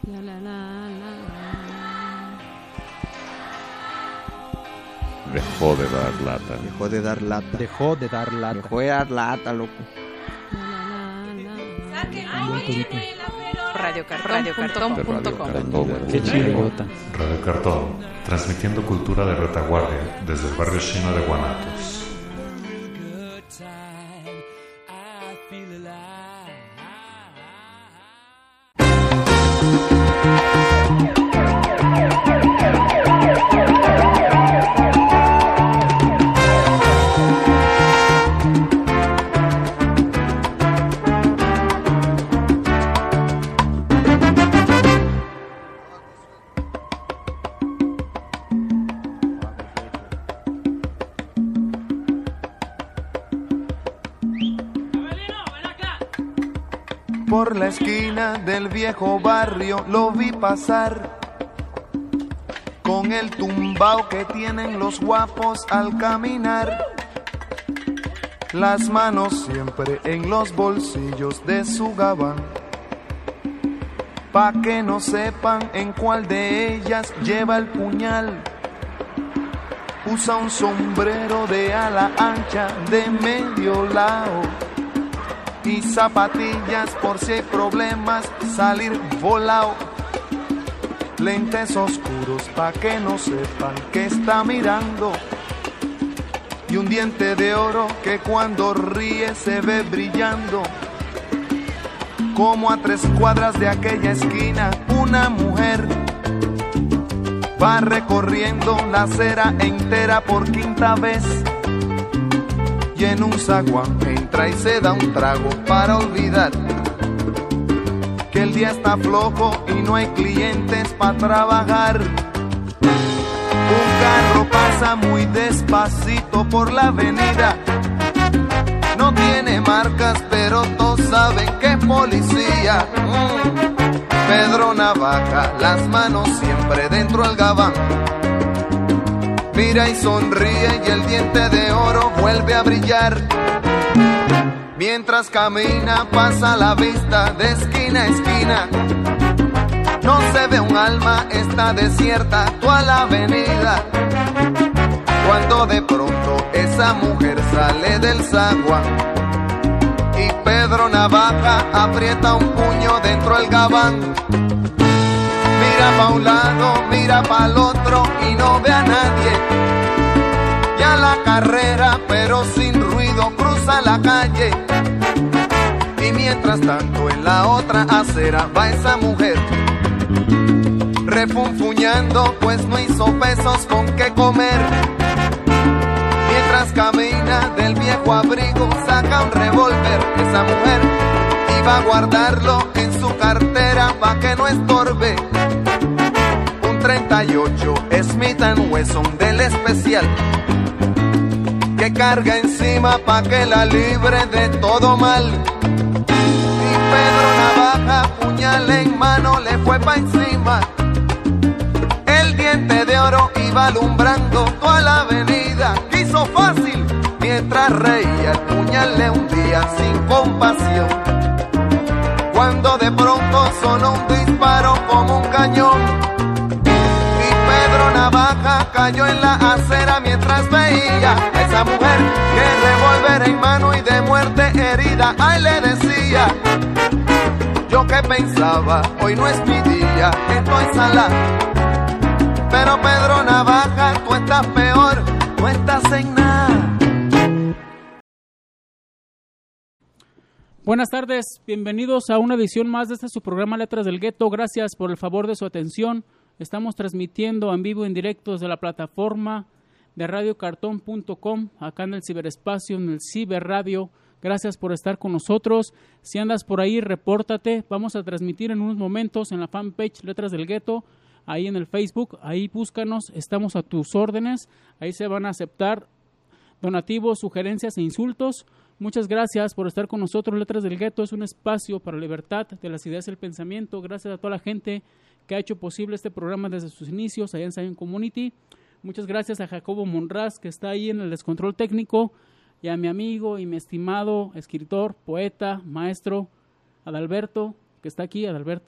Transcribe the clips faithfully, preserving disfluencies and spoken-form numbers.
La, la, la, la, la. Dejó de dar lata. Dejó de dar lata. Dejó de dar lata. Dejó de dar lata, loco. Radio Cartón punto com. Qué chirigota. Radio Cartón, transmitiendo cultura de retaguardia desde el barrio chino de Guanatos. Por la esquina del viejo barrio lo vi pasar, con el tumbao que tienen los guapos al caminar, las manos siempre en los bolsillos de su gabán, pa' que no sepan en cuál de ellas lleva el puñal. Usa un sombrero de ala ancha de medio lado y zapatillas por si hay problemas salir volado. Lentes oscuros pa' que no sepan que está mirando, y un diente de oro que cuando ríe se ve brillando. Como a tres cuadras de aquella esquina una mujer va recorriendo la acera entera por quinta vez, y en un zaguán entra y se da un trago para olvidar que el día está flojo y no hay clientes para trabajar. Un carro pasa muy despacito por la avenida, no tiene marcas pero todos saben que es policía. mm. Pedro Navaja, las manos siempre dentro del gabán, mira y sonríe y el diente de oro vuelve a brillar. Mientras camina pasa la vista de esquina a esquina, no se ve un alma, está desierta toda la avenida. Cuando de pronto esa mujer sale del zaguán y Pedro Navaja aprieta un puño dentro del gabán. Mira pa' un lado, mira pa' el otro y no ve a nadie. Ya la carrera, pero sin ruido, cruza la calle. Y mientras tanto en la otra acera va esa mujer, refunfuñando pues no hizo pesos con qué comer. Mientras camina del viejo abrigo saca un revólver. Esa mujer iba a guardarlo en su cartera pa' que no estorbe. Un treinta y ocho Smith and Wesson del especial, que carga encima pa' que la libre de todo mal. Y Pedro Navaja, puñal en mano, le fue pa' encima. El diente de oro iba alumbrando toda la avenida. Quiso fácil, mientras reía el puñal le hundía sin compasión. Cuando de pronto sonó un disparo como un cañón, y Pedro Navaja cayó en la acera mientras veía a esa mujer que revólver en mano y de muerte herida. Ay, le decía, yo que pensaba, hoy no es mi día, estoy salado. Pero Pedro Navaja, tú estás peor, no estás en nada. Buenas tardes, bienvenidos a una edición más de este su programa Letras del Gueto. Gracias por el favor de su atención. Estamos transmitiendo en vivo, en directo desde la plataforma de radio cartón punto com, acá en el ciberespacio, en el ciberradio. Gracias por estar con nosotros. Si andas por ahí, repórtate. Vamos a transmitir en unos momentos en la fanpage Letras del Gueto, ahí en el Facebook. Ahí búscanos, estamos a tus órdenes. Ahí se van a aceptar donativos, sugerencias e insultos. Muchas gracias por estar con nosotros. Letras del Gueto es un espacio para la libertad de las ideas y el pensamiento. Gracias a toda la gente que ha hecho posible este programa desde sus inicios allá en Zion Community. Muchas gracias a Jacobo Monraz, que está ahí en el descontrol técnico, y a mi amigo y mi estimado escritor, poeta, maestro, Adalberto, que está aquí. Adalberto,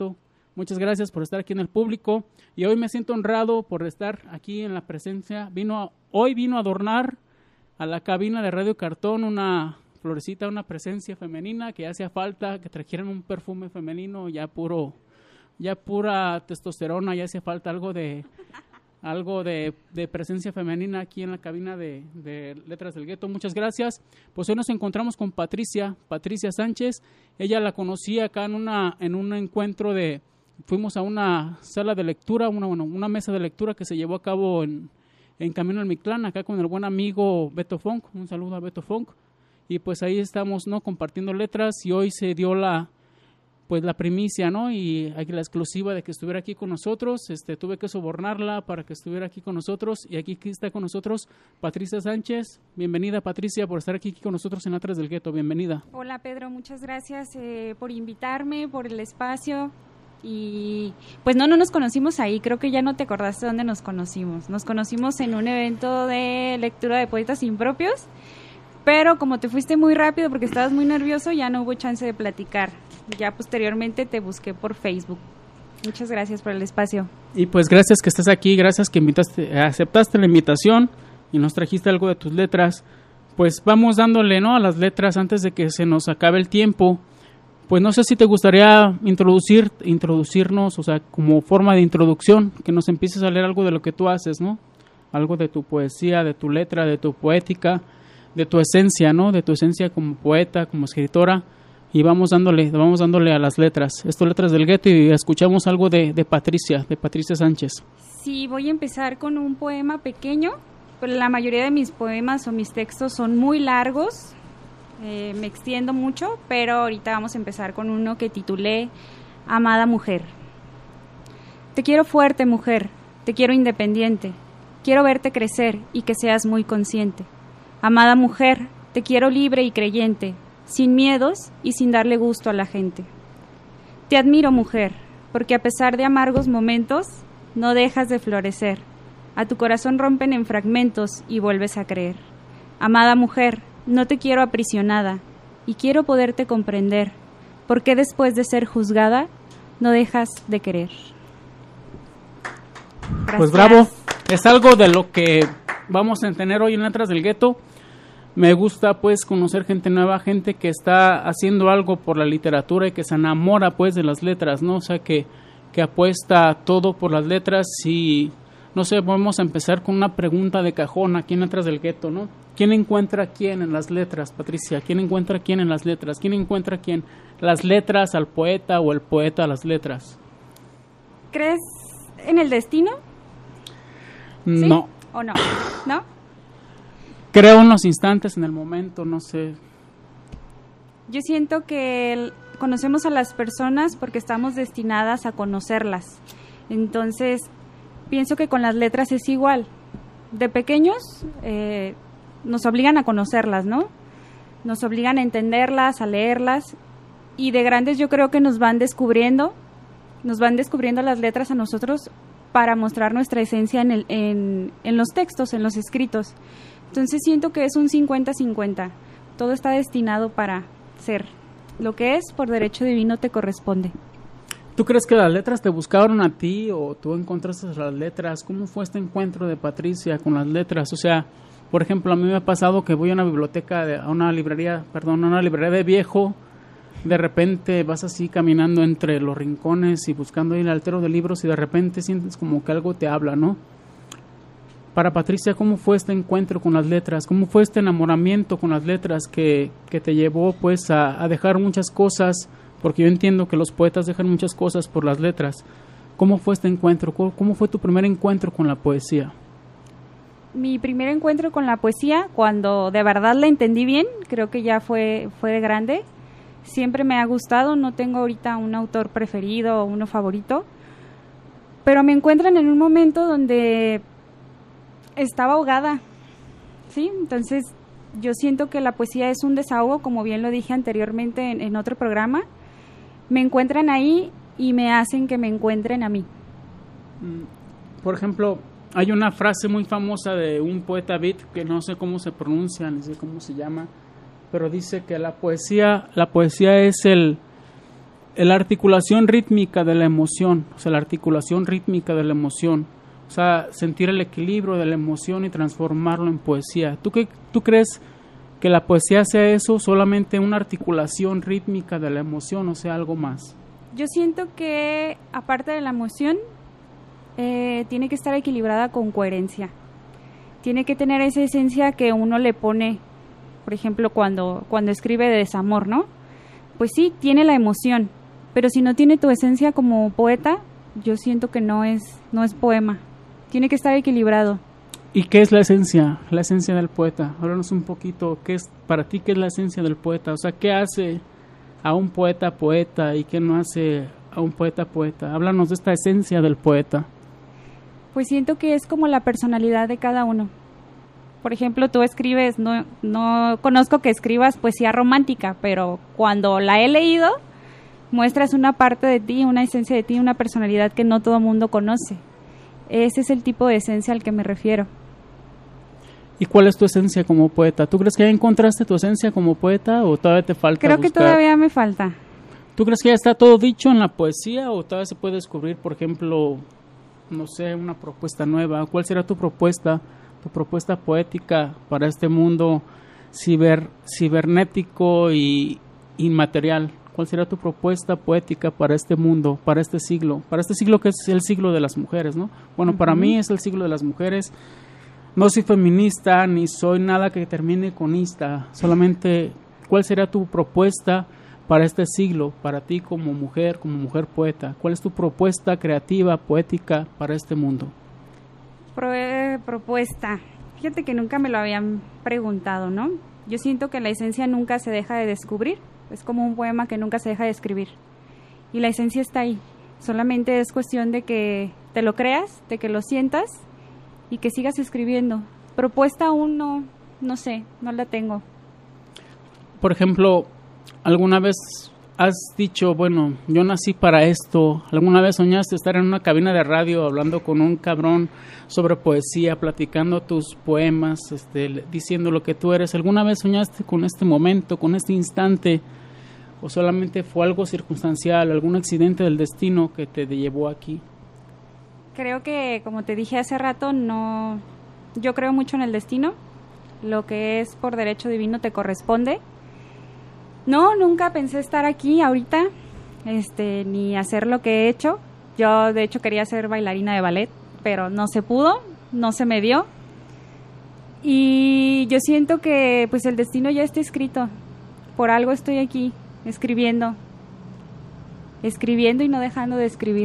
Muchas gracias por estar aquí en el público y hoy me siento honrado por estar aquí en la presencia. Vino a, hoy vino a adornar a la cabina de Radio Cartón una florecita, una presencia femenina que hacía falta, que trajeran un perfume femenino ya puro, ya pura testosterona, ya hacía falta algo de algo de, de presencia femenina aquí en la cabina de, de Letras del Gueto. Muchas gracias. Pues hoy nos encontramos con Patricia, Patricia Sánchez. Ella la conocí acá en una en un encuentro de, fuimos a una sala de lectura, una bueno, una mesa de lectura que se llevó a cabo en, en Camino al Mictlán, acá con el buen amigo Beto Funk. Un saludo a Beto Funk. Y pues ahí estamos, ¿no?, compartiendo letras, y hoy se dio la pues la primicia, ¿no?, y aquí la exclusiva de que estuviera aquí con nosotros. Este, tuve que sobornarla para que estuviera aquí con nosotros, y aquí está con nosotros Patricia Sánchez. Bienvenida, Patricia, por estar aquí con nosotros en Letras del Gueto. Bienvenida. Hola, Pedro, muchas gracias eh, por invitarme, por el espacio. Y pues no, no nos conocimos ahí, creo que ya no te acordaste dónde nos conocimos. Nos conocimos en un evento de lectura de poetas impropios, pero como te fuiste muy rápido porque estabas muy nervioso, ya no hubo chance de platicar. Ya posteriormente te busqué por Facebook. Muchas gracias por el espacio. Y pues gracias que estés aquí, gracias que invitaste, aceptaste la invitación y nos trajiste algo de tus letras. Pues vamos dándole, ¿no?, a las letras antes de que se nos acabe el tiempo. Pues no sé si te gustaría introducir, introducirnos, o sea, como forma de introducción, que nos empieces a leer algo de lo que tú haces, ¿no? Algo de tu poesía, de tu letra, de tu poética, de tu esencia, ¿no? De tu esencia como poeta, como escritora. Y vamos dándole, vamos dándole a las letras. Esto Letras del Gueto, y escuchamos algo de, de Patricia, de Patricia Sánchez. Sí, voy a empezar con un poema pequeño, pero la mayoría de mis poemas o mis textos son muy largos. Eh, me extiendo mucho, pero ahorita vamos a empezar con uno que titulé Amada Mujer. Te quiero fuerte, mujer, te quiero independiente, quiero verte crecer y que seas muy consciente. Amada mujer, te quiero libre y creyente, sin miedos y sin darle gusto a la gente. Te admiro, mujer, porque a pesar de amargos momentos, no dejas de florecer. A tu corazón rompen en fragmentos y vuelves a creer. Amada mujer, no te quiero aprisionada y quiero poderte comprender, porque después de ser juzgada, no dejas de querer. Gracias. Pues bravo, es algo de lo que vamos a tener hoy en Letras del Gueto. Me gusta pues conocer gente nueva, gente que está haciendo algo por la literatura y que se enamora pues de las letras, ¿no? O sea, que, que apuesta todo por las letras. Y no sé, vamos a empezar con una pregunta de cajón aquí en Letras del Gueto, ¿no? ¿Quién encuentra a quién en las letras, Patricia? ¿Quién encuentra a quién en las letras? ¿Quién encuentra a quién? ¿Las letras al poeta o el poeta a las letras? ¿Crees en el destino? ¿Sí? No. ¿O no? ¿No? Creo en los instantes, en el momento, no sé. Yo siento que el, conocemos a las personas porque estamos destinadas a conocerlas. Entonces, pienso que con las letras es igual. De pequeños eh, nos obligan a conocerlas, ¿no? Nos obligan a entenderlas, a leerlas. Y de grandes yo creo que nos van descubriendo, nos van descubriendo las letras a nosotros para mostrar nuestra esencia en, el, en, en los textos, en los escritos. Entonces siento que es un cincuenta cincuenta. Todo está destinado para ser. Lo que es, por derecho divino, te corresponde. ¿Tú crees que las letras te buscaron a ti o tú encontraste las letras? ¿Cómo fue este encuentro de Patricia con las letras? O sea, por ejemplo, a mí me ha pasado que voy a una biblioteca, de, a una librería, perdón, a una librería de viejo. De repente vas así caminando entre los rincones y buscando ahí el altero de libros y de repente sientes como que algo te habla, ¿no? Para Patricia, ¿cómo fue este encuentro con las letras? ¿Cómo fue este enamoramiento con las letras que, que te llevó pues a, a dejar muchas cosas? Porque yo entiendo que los poetas dejan muchas cosas por las letras. ¿Cómo fue este encuentro? ¿Cómo, cómo fue tu primer encuentro con la poesía? Mi primer encuentro con la poesía, cuando de verdad la entendí bien, creo que ya fue, fue de grande. Siempre me ha gustado, no tengo ahorita un autor preferido o uno favorito, pero me encuentran en un momento donde estaba ahogada, ¿sí? Entonces yo siento que la poesía es un desahogo, como bien lo dije anteriormente en, en otro programa. Me encuentran ahí y me hacen que me encuentren a mí. Por ejemplo, hay una frase muy famosa de un poeta beat que no sé cómo se pronuncia, ni sé cómo se llama, pero dice que la poesía, la poesía es el la articulación rítmica de la emoción, o sea, la articulación rítmica de la emoción, o sea, sentir el equilibrio de la emoción y transformarlo en poesía. ¿Tú qué, tú crees que la poesía sea eso, solamente una articulación rítmica de la emoción, o sea, algo más? Yo siento que, aparte de la emoción, eh, tiene que estar equilibrada con coherencia. Tiene que tener esa esencia que uno le pone, por ejemplo, cuando, cuando escribe de desamor, ¿no? Pues sí, tiene la emoción, pero si no tiene tu esencia como poeta, yo siento que no es, no es poema. Tiene que estar equilibrado. ¿Y qué es la esencia? La esencia del poeta. Háblanos un poquito, ¿qué es para ti qué es la esencia del poeta? O sea, ¿qué hace a un poeta poeta y qué no hace a un poeta poeta? Háblanos de esta esencia del poeta. Pues siento que es como la personalidad de cada uno. Por ejemplo, tú escribes, no, no conozco que escribas poesía romántica, pero cuando la he leído, muestras una parte de ti, una esencia de ti, una personalidad que no todo el mundo conoce. Ese es el tipo de esencia al que me refiero. ¿Y cuál es tu esencia como poeta? ¿Tú crees que ya encontraste tu esencia como poeta o todavía te falta Creo buscar? que todavía me falta. ¿Tú crees que ya está todo dicho en la poesía o todavía se puede descubrir, por ejemplo, no sé, una propuesta nueva? ¿Cuál será tu propuesta, tu propuesta poética para este mundo ciber, cibernético y inmaterial? ¿Cuál será tu propuesta poética para este mundo, para este siglo? Para este siglo que es el siglo de las mujeres, ¿no? Bueno, uh-huh. Para mí es el siglo de las mujeres. No soy feminista ni soy nada que termine con ista. Solamente, ¿cuál será tu propuesta para este siglo, para ti como mujer, como mujer poeta? ¿Cuál es tu propuesta creativa, poética para este mundo? Pro, eh, propuesta. Fíjate que nunca me lo habían preguntado, ¿no? Yo siento que la esencia nunca se deja de descubrir. Es como un poema que nunca se deja de escribir. Y la esencia está ahí. Solamente es cuestión de que te lo creas, de que lo sientas y que sigas escribiendo. Propuesta aún no, no sé, no la tengo. Por ejemplo, ¿alguna vez has dicho, bueno, yo nací para esto? ¿Alguna vez soñaste estar en una cabina de radio hablando con un cabrón sobre poesía, platicando tus poemas, este, diciendo lo que tú eres? ¿Alguna vez soñaste con este momento, con este instante? ¿O solamente fue algo circunstancial, algún accidente del destino que te llevó aquí? Creo que, como te dije hace rato, no, yo creo mucho en el destino. Lo que es por derecho divino te corresponde. No, nunca pensé estar aquí ahorita, este, ni hacer lo que he hecho. Yo, de hecho, quería ser bailarina de ballet, pero no se pudo, no se me dio. Y yo siento que, pues, el destino ya está escrito. Por algo estoy aquí, escribiendo, escribiendo y no dejando de escribir.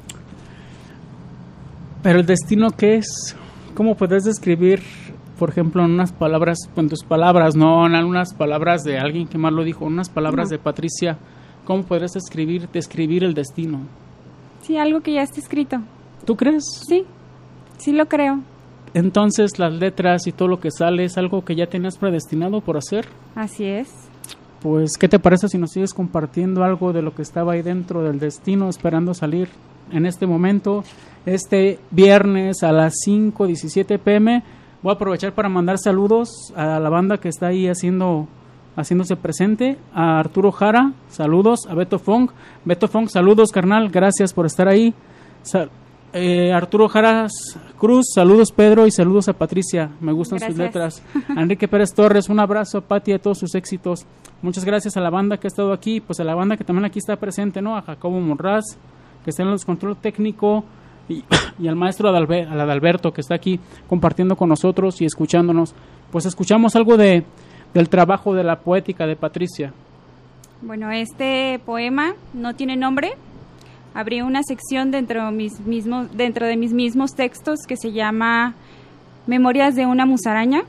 Pero el destino, ¿qué es? ¿Cómo puedes describir, por ejemplo, en unas palabras, en tus palabras, no en algunas palabras de alguien que más lo dijo, unas palabras no. de Patricia, ¿cómo podrías describir, describir el destino? Sí, algo que ya está escrito. ¿Tú crees? Sí, sí lo creo. Entonces, las letras y todo lo que sale es algo que ya tenías predestinado por hacer. Así es. Pues, ¿qué te parece si nos sigues compartiendo algo de lo que estaba ahí dentro del destino, esperando salir en este momento, este viernes a las cinco diecisiete pm? Voy a aprovechar para mandar saludos a la banda que está ahí haciendo, haciéndose presente, a Arturo Jara, saludos, a Beto Fong, Beto Fong, saludos carnal, gracias por estar ahí. Sal- eh, Arturo Jara Cruz, saludos Pedro y saludos a Patricia, me gustan gracias. sus letras. A Enrique Pérez Torres, un abrazo a Pati y a todos sus éxitos. Muchas gracias a la banda que ha estado aquí, pues a la banda que también aquí está presente, ¿no? A Jacobo Monraz, que está en los control técnico, y, y al maestro Adalber, al Adalberto, que está aquí compartiendo con nosotros y escuchándonos. Pues escuchamos algo de del trabajo de la poética de Patricia. Bueno, este poema no tiene nombre. Abrí una sección dentro de mis mismos, dentro de mis mismos textos que se llama Memorias de una musaraña.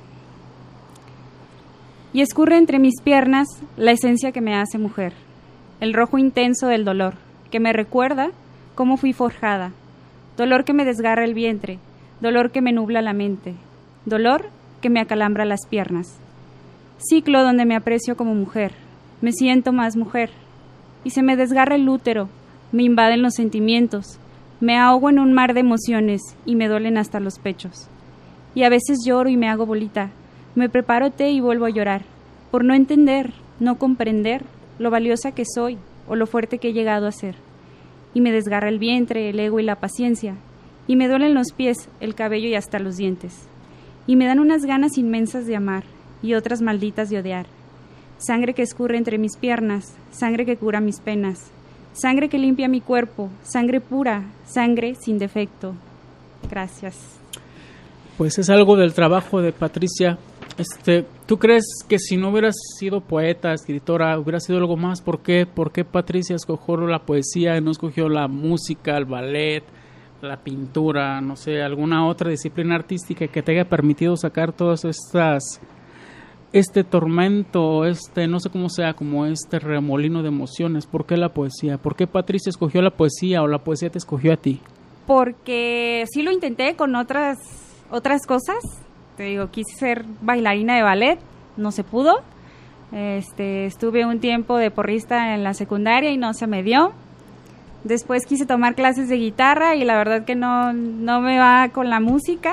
Y escurre entre mis piernas la esencia que me hace mujer, el rojo intenso del dolor, que me recuerda cómo fui forjada, dolor que me desgarra el vientre, dolor que me nubla la mente, dolor que me acalambra las piernas. Ciclo donde me aprecio como mujer, me siento más mujer, y se me desgarra el útero, me invaden los sentimientos, me ahogo en un mar de emociones y me duelen hasta los pechos. Y a veces lloro y me hago bolita, me preparo té y vuelvo a llorar, por no entender, no comprender lo valiosa que soy o lo fuerte que he llegado a ser. Y me desgarra el vientre, el ego y la paciencia. Y me duelen los pies, el cabello y hasta los dientes. Y me dan unas ganas inmensas de amar y otras malditas de odiar. Sangre que escurre entre mis piernas, sangre que cura mis penas, sangre que limpia mi cuerpo, sangre pura, sangre sin defecto. Gracias. Pues es algo del trabajo de Patricia. Este, ¿tú crees que si no hubieras sido poeta, escritora, hubiera sido algo más? ¿Por qué? ¿Por qué Patricia escogió la poesía y no escogió la música, el ballet, la pintura, no sé, alguna otra disciplina artística que te haya permitido sacar todas estas, este tormento, este, no sé cómo sea, como este remolino de emociones? ¿Por qué la poesía? ¿Por qué Patricia escogió la poesía o la poesía te escogió a ti? Porque sí lo intenté con otras, otras cosas. Te digo, quise ser bailarina de ballet, no se pudo. Este, estuve un tiempo de porrista en la secundaria y no se me dio. Después quise tomar clases de guitarra y la verdad que no, no me va con la música.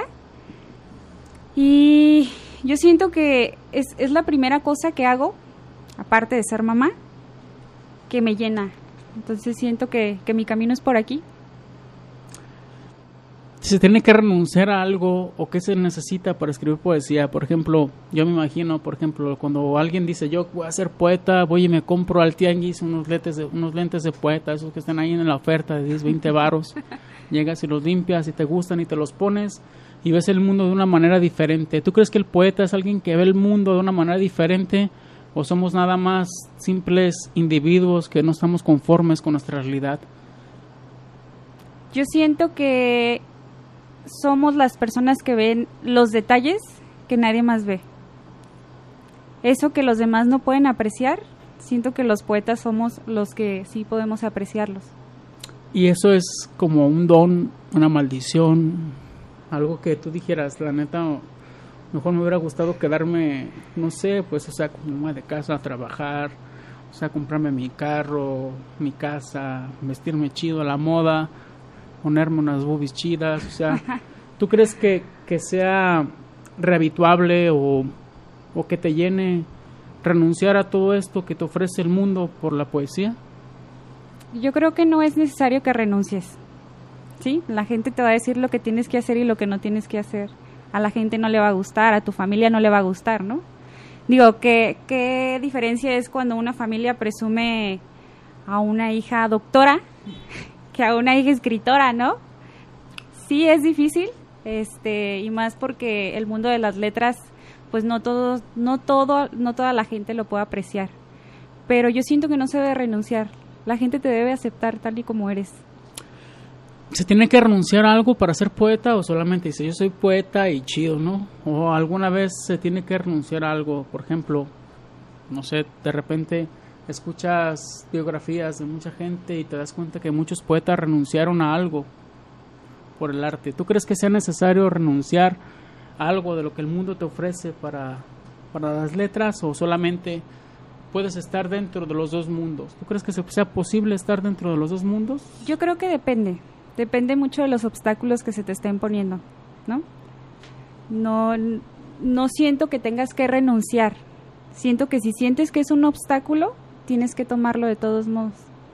Y yo siento que es, es la primera cosa que hago, aparte de ser mamá, que me llena. Entonces siento que, que mi camino es por aquí. ¿Se tiene que renunciar a algo o qué se necesita para escribir poesía? Por ejemplo, yo me imagino, por ejemplo, cuando alguien dice yo voy a ser poeta, voy y me compro al tianguis unos lentes de, unos lentes de poeta, esos que están ahí en la oferta de diez, veinte varos, llegas y los limpias y te gustan y te los pones y ves el mundo de una manera diferente. ¿Tú crees que el poeta es alguien que ve el mundo de una manera diferente o somos nada más simples individuos que no estamos conformes con nuestra realidad? Yo siento que somos las personas que ven los detalles que nadie más ve. Eso que los demás no pueden apreciar, siento que los poetas somos los que sí podemos apreciarlos. Y eso es como un don, una maldición, algo que tú dijeras, la neta, mejor me hubiera gustado quedarme, no sé, pues, o sea, como de casa a trabajar, o sea, comprarme mi carro, mi casa, vestirme chido a la moda, ponerme unas boobies chidas, o sea, ¿tú crees que, que sea rehabituable o, o que te llene renunciar a todo esto que te ofrece el mundo por la poesía? Yo creo que no es necesario que renuncies, ¿sí? La gente te va a decir lo que tienes que hacer y lo que no tienes que hacer. A la gente no le va a gustar, a tu familia no le va a gustar, ¿no? Digo, ¿qué, qué diferencia es cuando una familia presume a una hija doctora que a una hija escritora, ¿no? Sí es difícil, este, y más porque el mundo de las letras, pues no todo, no todo, no toda la gente lo puede apreciar. Pero yo siento que no se debe renunciar. La gente te debe aceptar tal y como eres. ¿Se tiene que renunciar a algo para ser poeta o solamente dice yo soy poeta y chido, ¿no? O alguna vez se tiene que renunciar a algo, por ejemplo, no sé, de repente escuchas biografías de mucha gente y te das cuenta que muchos poetas renunciaron a algo por el arte. ¿Tú crees que sea necesario renunciar a algo de lo que el mundo te ofrece para, para las letras o solamente puedes estar dentro de los dos mundos? ¿Tú crees que sea posible estar dentro de los dos mundos? Yo creo que depende. Depende mucho de los obstáculos que se te estén poniendo, ¿no? No, no siento que tengas que renunciar. Siento que si sientes que es un obstáculo, tienes que tomarlo de todos modos.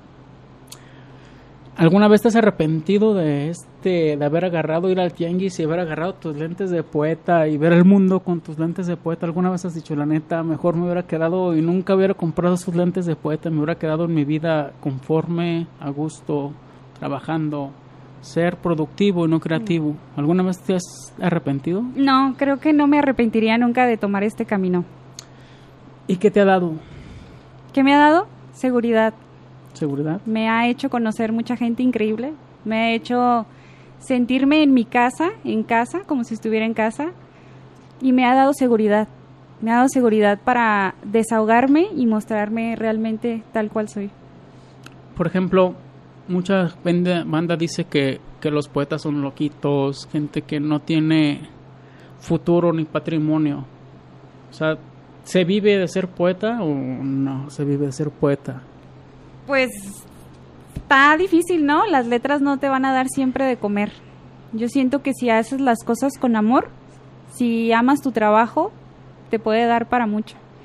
¿Alguna vez te has arrepentido de este, de haber agarrado, ir al tianguis y haber agarrado tus lentes de poeta y ver el mundo con tus lentes de poeta? ¿Alguna vez has dicho, la neta, mejor me hubiera quedado y nunca hubiera comprado esos lentes de poeta, me hubiera quedado en mi vida conforme, a gusto, trabajando, ser productivo y no creativo? ¿Alguna vez te has arrepentido? No, creo que no me arrepentiría nunca de tomar este camino. ¿Y qué te ha dado? ¿Qué me ha dado? Seguridad. ¿Seguridad? Me ha hecho conocer mucha gente increíble. Me ha hecho sentirme en mi casa, en casa, como si estuviera en casa. Y me ha dado seguridad. Me ha dado seguridad para desahogarme y mostrarme realmente tal cual soy. Por ejemplo, mucha banda dice que, que los poetas son loquitos, gente que no tiene futuro ni patrimonio. O sea, ¿se vive de ser poeta o no se vive de ser poeta? Pues está difícil, ¿no? Las letras no te van a dar siempre de comer. Yo siento que si haces las cosas con amor, si amas tu trabajo, te puede dar para mucho.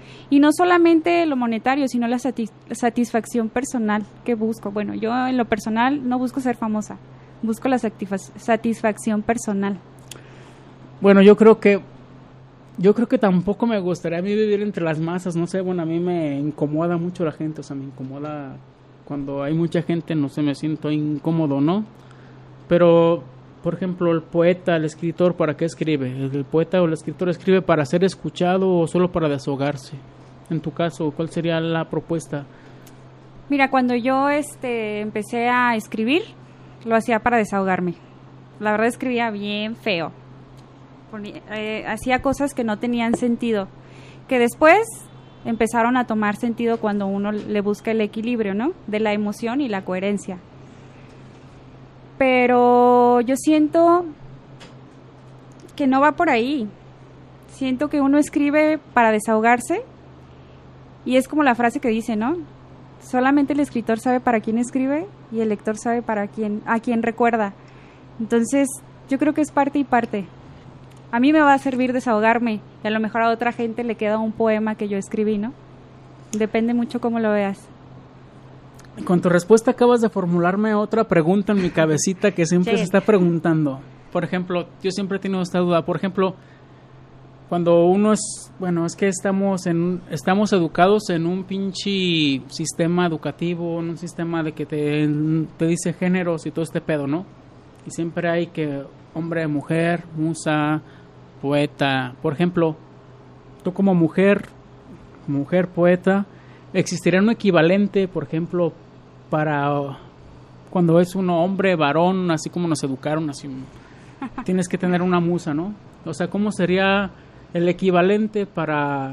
Y no solamente lo monetario, sino la satis- satisfacción personal que busco. Bueno, yo en lo personal no busco ser famosa, busco la satisfa- satisfacción personal. Bueno, yo creo que yo creo que tampoco me gustaría a mí vivir entre las masas, no sé, bueno, a mí me incomoda mucho la gente, o sea, me incomoda cuando hay mucha gente, no sé, me siento incómodo, ¿no? Pero, por ejemplo, el poeta, el escritor, ¿para qué escribe? ¿El poeta o el escritor escribe para ser escuchado o solo para desahogarse? En tu caso, ¿cuál sería la propuesta? Mira, cuando yo este, empecé a escribir, lo hacía para desahogarme. La verdad escribía bien feo. Ponía, eh, hacía cosas que no tenían sentido, que después empezaron a tomar sentido cuando uno le busca el equilibrio, ¿no? De la emoción y la coherencia. Pero yo siento que no va por ahí. Siento que uno escribe para desahogarse y es como la frase que dice, ¿no? Solamente el escritor sabe para quién escribe y el lector sabe para quién, a quién recuerda. Entonces, yo creo que es parte y parte. A mí me va a servir desahogarme y a lo mejor a otra gente le queda un poema que yo escribí, ¿no? Depende mucho cómo lo veas. Con tu respuesta acabas de formularme otra pregunta en mi cabecita que siempre Sí. se está preguntando. Por ejemplo, yo siempre he tenido esta duda. Por ejemplo, cuando uno es, bueno, es que estamos en, estamos educados en un pinche sistema educativo, en un sistema de que te, te dice géneros y todo este pedo, ¿no? Y siempre hay que hombre, mujer, musa, poeta. Por ejemplo, tú como mujer, mujer poeta, ¿existiría un equivalente, por ejemplo, para cuando es uno hombre, varón, así como nos educaron, así tienes que tener una musa, ¿no? O sea, ¿cómo sería el equivalente para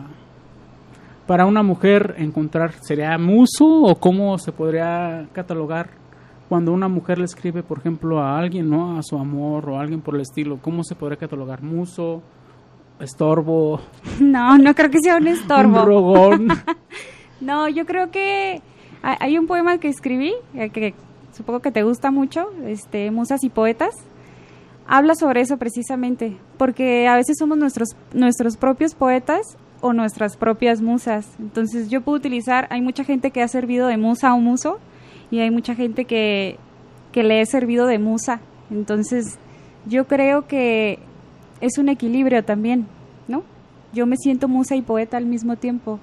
para una mujer encontrar? ¿Sería muso o cómo se podría catalogar cuando una mujer le escribe, por ejemplo, a alguien, ¿no? A su amor o a alguien por el estilo? ¿Cómo se podría catalogar? ¿Muso? ¿Estorbo? No, no creo que sea un estorbo. ¿Un rogón? No, yo creo que hay hay un poema que escribí, eh, que supongo que te gusta mucho, este, Musas y Poetas. Habla sobre eso precisamente, porque a veces somos nuestros, nuestros propios poetas o nuestras propias musas. Entonces yo puedo utilizar, hay mucha gente que ha servido de musa o muso, y hay mucha gente que, que le he servido de musa. Entonces yo creo que es un equilibrio también, ¿no? Yo me siento musa y poeta al mismo tiempo.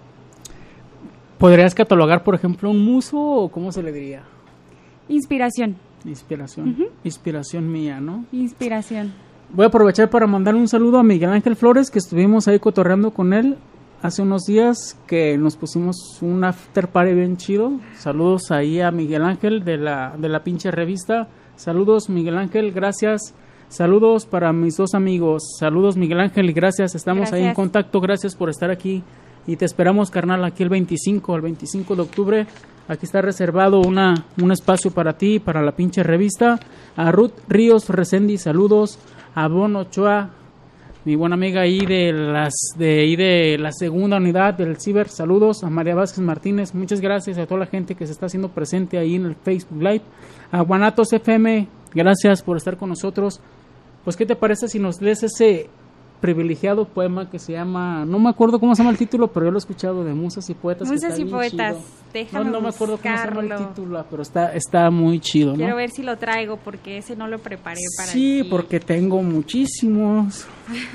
¿Podrías catalogar, por ejemplo, un muso o cómo se le diría? Inspiración. Inspiración. Ujú. Inspiración mía, ¿no? Inspiración. Voy a aprovechar para mandar un saludo a Miguel Ángel Flores, que estuvimos ahí cotorreando con él hace unos días, que nos pusimos un after party bien chido. Saludos ahí a Miguel Ángel de la, de la pinche revista. Saludos, Miguel Ángel, gracias. Saludos para mis dos amigos. Saludos, Miguel Ángel, y gracias. Estamos Gracias. ahí en contacto. Gracias por estar aquí. Y te esperamos, carnal, aquí el veinticinco, el veinticinco de octubre. Aquí está reservado una, un espacio para ti, para la pinche revista. A Ruth Ríos Resendi, saludos. A Bon Ochoa, mi buena amiga ahí de las de ahí de la segunda unidad del Ciber, saludos. A María Vázquez Martínez, muchas gracias a toda la gente que se está haciendo presente ahí en el Facebook Live. A Guanatos F M, gracias por estar con nosotros. Pues, ¿qué te parece si nos lees ese privilegiado poema que se llama, no me acuerdo cómo se llama el título, pero yo lo he escuchado, de Musas y Poetas? que Musas está y bien Poetas, chido. déjame No, no me acuerdo cómo se llama el buscarlo. título, pero está, está muy chido, ¿no? Quiero ver si lo traigo porque ese no lo preparé para Sí, aquí. porque tengo muchísimos.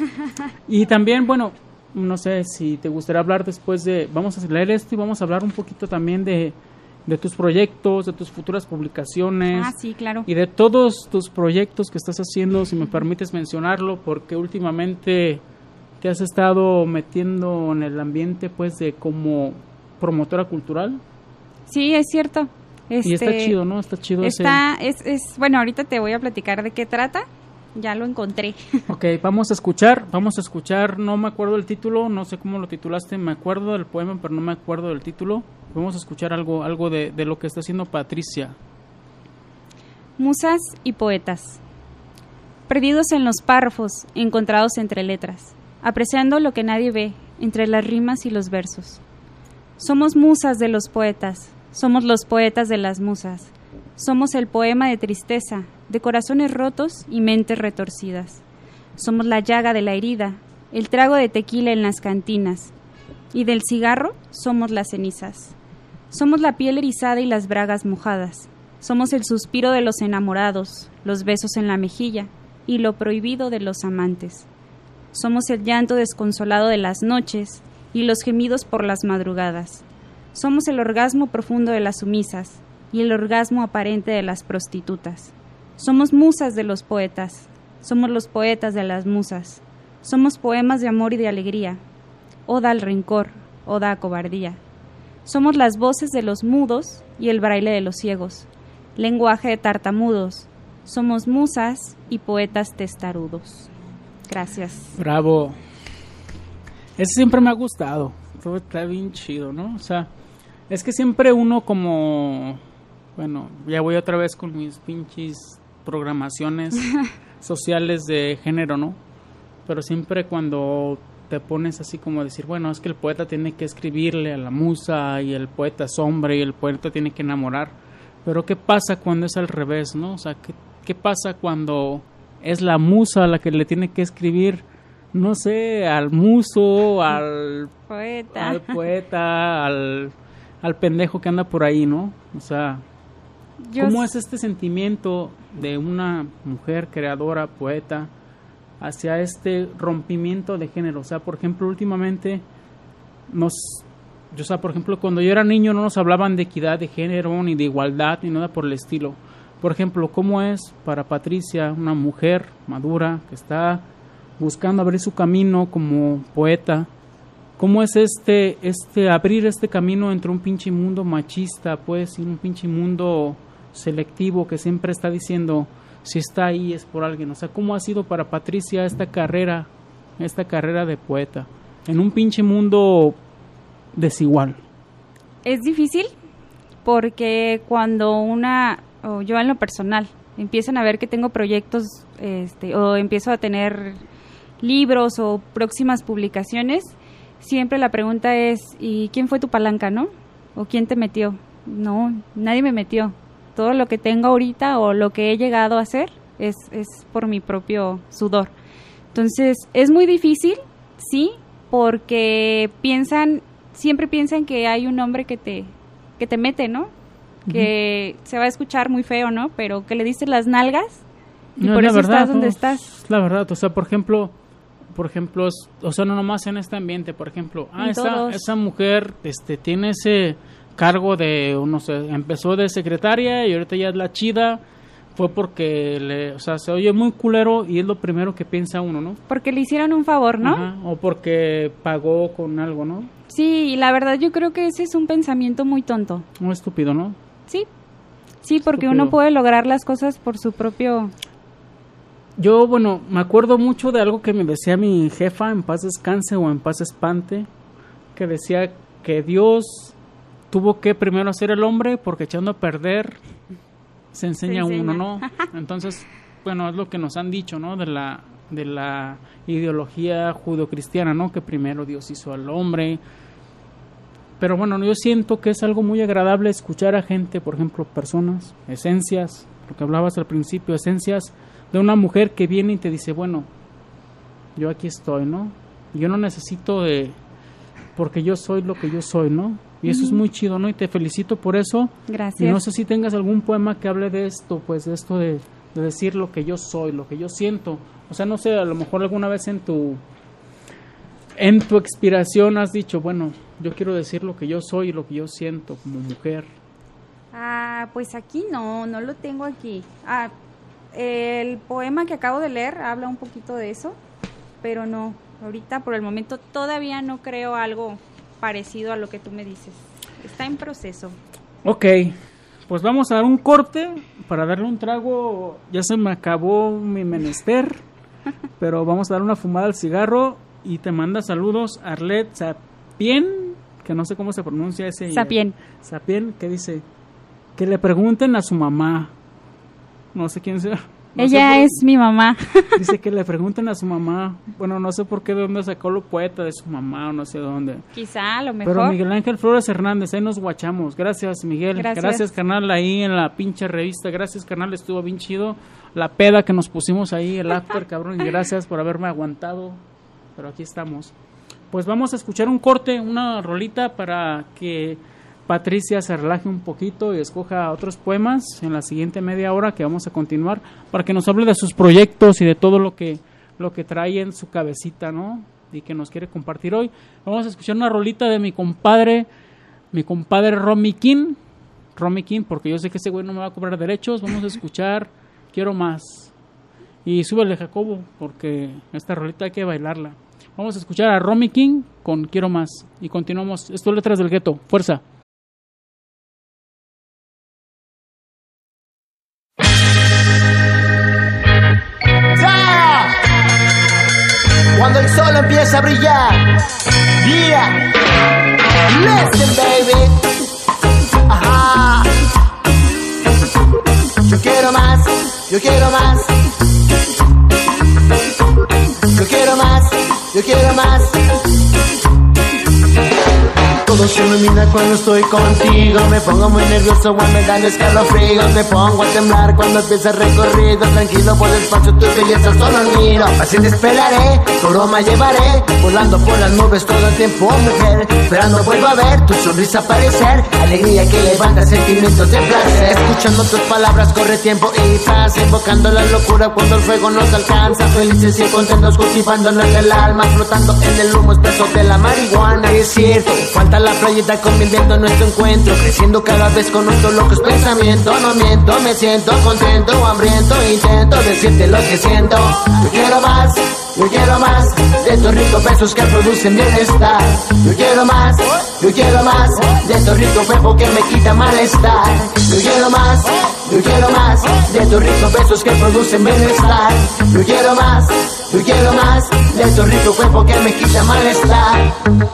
Y también, bueno, no sé si te gustaría hablar después de, vamos a leer esto y vamos a hablar un poquito también de, de tus proyectos, de tus futuras publicaciones. Ah, sí, claro. Y de todos tus proyectos que estás haciendo, si me permites mencionarlo, porque últimamente te has estado metiendo en el ambiente, pues, de como promotora cultural. Sí, es cierto. Este, Y está chido, ¿no? Está chido Está, es, es, bueno, ahorita te voy a platicar de qué trata. Ya lo encontré. ese. Ok, vamos a escuchar, vamos a escuchar, no me acuerdo del título, no sé cómo lo titulaste, me acuerdo del poema, pero no me acuerdo del título. Vamos a escuchar algo, algo de, de lo que está haciendo Patricia. Musas y poetas. Perdidos en los párrafos, encontrados entre letras, apreciando lo que nadie ve, entre las rimas y los versos. Somos musas de los poetas, somos los poetas de las musas. Somos el poema de tristeza, de corazones rotos y mentes retorcidas. Somos la llaga de la herida, el trago de tequila en las cantinas. y del cigarro somos las cenizas. Somos la piel erizada y las bragas mojadas. Somos el suspiro de los enamorados, los besos en la mejilla y lo prohibido de los amantes. Somos el llanto desconsolado de las noches y los gemidos por las madrugadas. Somos el orgasmo profundo de las sumisas y el orgasmo aparente de las prostitutas. Somos musas de los poetas. Somos los poetas de las musas. Somos poemas de amor y de alegría. Oda al rencor, oda a cobardía. Somos las voces de los mudos y el braille de los ciegos. Lenguaje de tartamudos. Somos musas y poetas testarudos. Gracias. Bravo. Ese siempre me ha gustado. Todo está bien chido, ¿no? O sea, es que siempre uno como... Bueno, ya voy otra vez con mis pinches programaciones sociales de género, ¿no? Pero siempre cuando te pones así como decir, bueno, es que el poeta tiene que escribirle a la musa y el poeta es hombre y el poeta tiene que enamorar. Pero ¿qué pasa cuando es al revés, no? O sea, ¿qué, qué pasa cuando es la musa la que le tiene que escribir, no sé, al muso, al poeta, al, poeta, al, al pendejo que anda por ahí, ¿no? O sea, Yo ¿cómo s- es este sentimiento de una mujer creadora, poeta, hacia este rompimiento de género? O sea, por ejemplo, últimamente nos... O sea, por ejemplo, cuando yo era niño no nos hablaban de equidad de género, ni de igualdad, ni nada por el estilo. Por ejemplo, ¿cómo es para Patricia, una mujer madura que está buscando abrir su camino como poeta? ¿Cómo es este este abrir este camino entre un pinche mundo machista, pues, y un pinche mundo selectivo que siempre está diciendo, si está ahí es por alguien? O sea, ¿cómo ha sido para Patricia esta carrera, esta carrera de poeta, en un pinche mundo desigual? Es difícil porque cuando una, o yo en lo personal, empiezan a ver que tengo proyectos, este, o empiezo a tener libros o próximas publicaciones, siempre la pregunta es, ¿y quién fue tu palanca, no? ¿O quién te metió? No, nadie me metió. Todo lo que tengo ahorita o lo que he llegado a hacer es, es por mi propio sudor. Entonces, es muy difícil, sí, porque piensan, siempre piensan que hay un hombre que te, que te mete, ¿no? Uh-huh. Que se va a escuchar muy feo, ¿no? Pero que le diste las nalgas y no, por la eso verdad, estás donde no, estás. La verdad, o sea, por ejemplo, por ejemplo, es- o sea, no nomás en este ambiente, por ejemplo, ah, En esa, todos. esa mujer este, tiene ese cargo de, no sé, empezó de secretaria y ahorita ya es la chida, fue porque, le, o sea, se oye muy culero y es lo primero que piensa uno, ¿no? Porque le hicieron un favor, ¿no? Ajá, o porque pagó con algo, ¿no? Sí, y la verdad yo creo que ese es un pensamiento muy tonto. Muy estúpido, ¿no? Sí, sí, porque Estúpido. uno puede lograr las cosas por su propio... Yo, bueno, me acuerdo mucho de algo que me decía mi jefa, en paz descanse o en paz espante, que decía que Dios tuvo que primero hacer el hombre porque echando a perder se enseña, Se enseña. uno, ¿no? Entonces, bueno, es lo que nos han dicho, ¿no? De la de la ideología judeocristiana, ¿no? Que primero Dios hizo al hombre. Pero bueno, yo siento que es algo muy agradable escuchar a gente, por ejemplo, personas, esencias, lo que hablabas al principio, esencias de una mujer que viene y te dice, bueno, yo aquí estoy, ¿no? Yo no necesito de... porque yo soy lo que yo soy, ¿no? Y eso uh-huh. es muy chido, ¿no? Y te felicito por eso. Gracias. Y no sé si tengas algún poema que hable de esto, pues de esto de, de decir lo que yo soy, lo que yo siento. O sea, no sé, a lo mejor alguna vez en tu... en tu expiración has dicho, bueno, yo quiero decir lo que yo soy y lo que yo siento como mujer. Ah, pues aquí no, no lo tengo aquí. Ah, el poema que acabo de leer habla un poquito de eso, pero no, ahorita por el momento todavía no creo algo parecido a lo que tú me dices. Está en proceso. Ok, pues vamos a dar un corte para darle un trago. Ya se me acabó mi menester, pero vamos a dar una fumada al cigarro y te manda saludos Arlet Sapien, que no sé cómo se pronuncia ese. Sapien. Sapien, que dice que le pregunten a su mamá. No sé quién sea. No Ella sé por... es mi mamá. Dice que le pregunten a su mamá. Bueno, no sé por qué, de dónde sacó lo poeta de su mamá o no sé de dónde. Quizá, a lo mejor. Pero Miguel Ángel Flores Hernández, ahí nos guachamos. Gracias, Miguel. Gracias. Gracias, carnal, ahí en la pinche revista. Gracias, carnal, estuvo bien chido. La peda que nos pusimos ahí, el after, cabrón. Y gracias por haberme aguantado. Pero aquí estamos. pues vamos a escuchar un corte, una rolita para que Patricia se relaje un poquito y escoja otros poemas en la siguiente media hora que vamos a continuar, para que nos hable de sus proyectos y de todo lo que, lo que trae en su cabecita, ¿no? Y que nos quiere compartir hoy. Vamos a escuchar una rolita de mi compadre, mi compadre Romy King, Romy King, porque yo sé que ese güey no me va a cobrar derechos. Vamos a escuchar Quiero Más. Y súbele, Jacobo, porque esta rolita hay que bailarla. Vamos a escuchar a Romy King con Quiero Más. Y continuamos. Esto es Letras del Gueto. Fuerza. Cuando el sol empieza a brillar, yeah, listen baby, ajá. Yo quiero más, yo quiero más, yo quiero más, yo quiero más. Todo se ilumina cuando estoy contigo. Me pongo muy nervioso cuando me dan escalofríos. Me pongo a temblar cuando empieza el recorrido. Tranquilo por el espacio, tu belleza solo miro. Así te esperaré, tu aroma llevaré. Volando por las nubes todo el tiempo, mujer. Esperando vuelvo a ver tu sonrisa aparecer. Alegría que levanta sentimientos de placer. Escuchando tus palabras corre tiempo y paz. Invocando la locura cuando el fuego nos alcanza. Felices y contentos cultivándonos el alma. Flotando en el humo espeso de la marihuana. Es cierto, falta la playita convirtiendo nuestro encuentro, creciendo cada vez con nuestros locos pensamientos. No miento, me siento contento, hambriento, intento decirte lo que siento. Yo quiero más, yo quiero más de estos ricos besos que producen bienestar. Yo quiero más, yo quiero más de estos ricos cuerpos que me quitan malestar. Yo quiero más, yo quiero más de estos ricos besos que producen bienestar. Yo quiero más, yo quiero más de estos ricos cuerpos que me quitan malestar.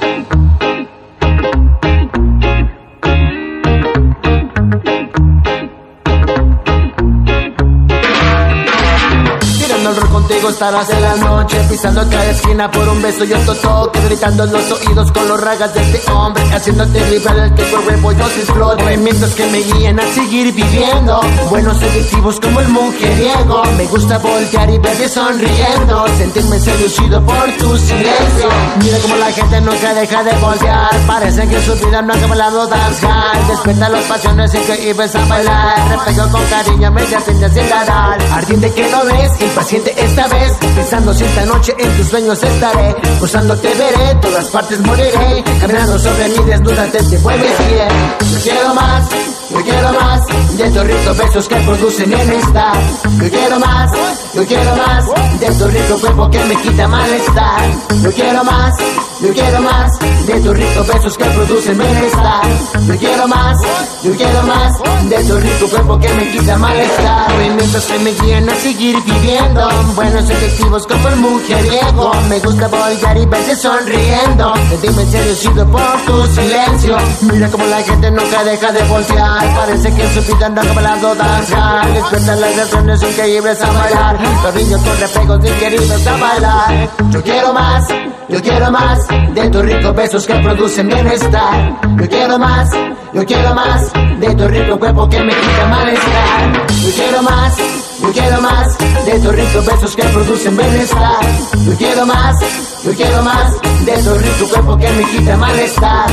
Contigo estarás en la noche, pisando cada esquina por un beso y otro toque, gritando en los oídos con los ragas de este hombre, haciéndote vibrar el que tu cuerpo yo se explote. Movimientos que me guían a seguir viviendo, buenos adictivos como el mujeriego. Me gusta voltear y verte sonriendo, sentirme seducido por tu silencio. Mira como la gente nunca deja de voltear, parece que su vida no ha acabado danzar. Despierta las pasiones increíbles a bailar, repego con cariño, me hacen acelerar. Ardiente que no ves, impaciente esta vez, pensando si esta noche en tus sueños estaré. Gozando te veré, todas partes moriré. Caminando sobre mí desnuda te, te vuelves bien. Yo quiero más, yo quiero más de estos ricos besos que producen bienestar. Yo quiero más, yo quiero más de estos ricos cuerpos que me quitan malestar. Yo quiero más, yo quiero más de estos ricos besos que producen bienestar. Yo quiero más, yo quiero más de estos ricos cuerpos que me quitan malestar. Movimientos que me guían a seguir viviendo, buenos efectivos como el mujeriego. Me gusta voltear y verte sonriendo, sentirme seducido por tu silencio. Mira como la gente nunca deja de voltear, parece que en su vida no ha acabado danzar. Despiertan las reacciones increíbles a bailar, los niños con repegos queridos a bailar. Yo quiero más, yo quiero más de tus ricos besos que producen bienestar. Yo quiero más, yo quiero más de tu rico cuerpo que me quita malestar. Yo quiero más, yo quiero más de tus ricos besos que producen bienestar. Yo quiero más, yo quiero más de tu rico cuerpo que me quita malestar.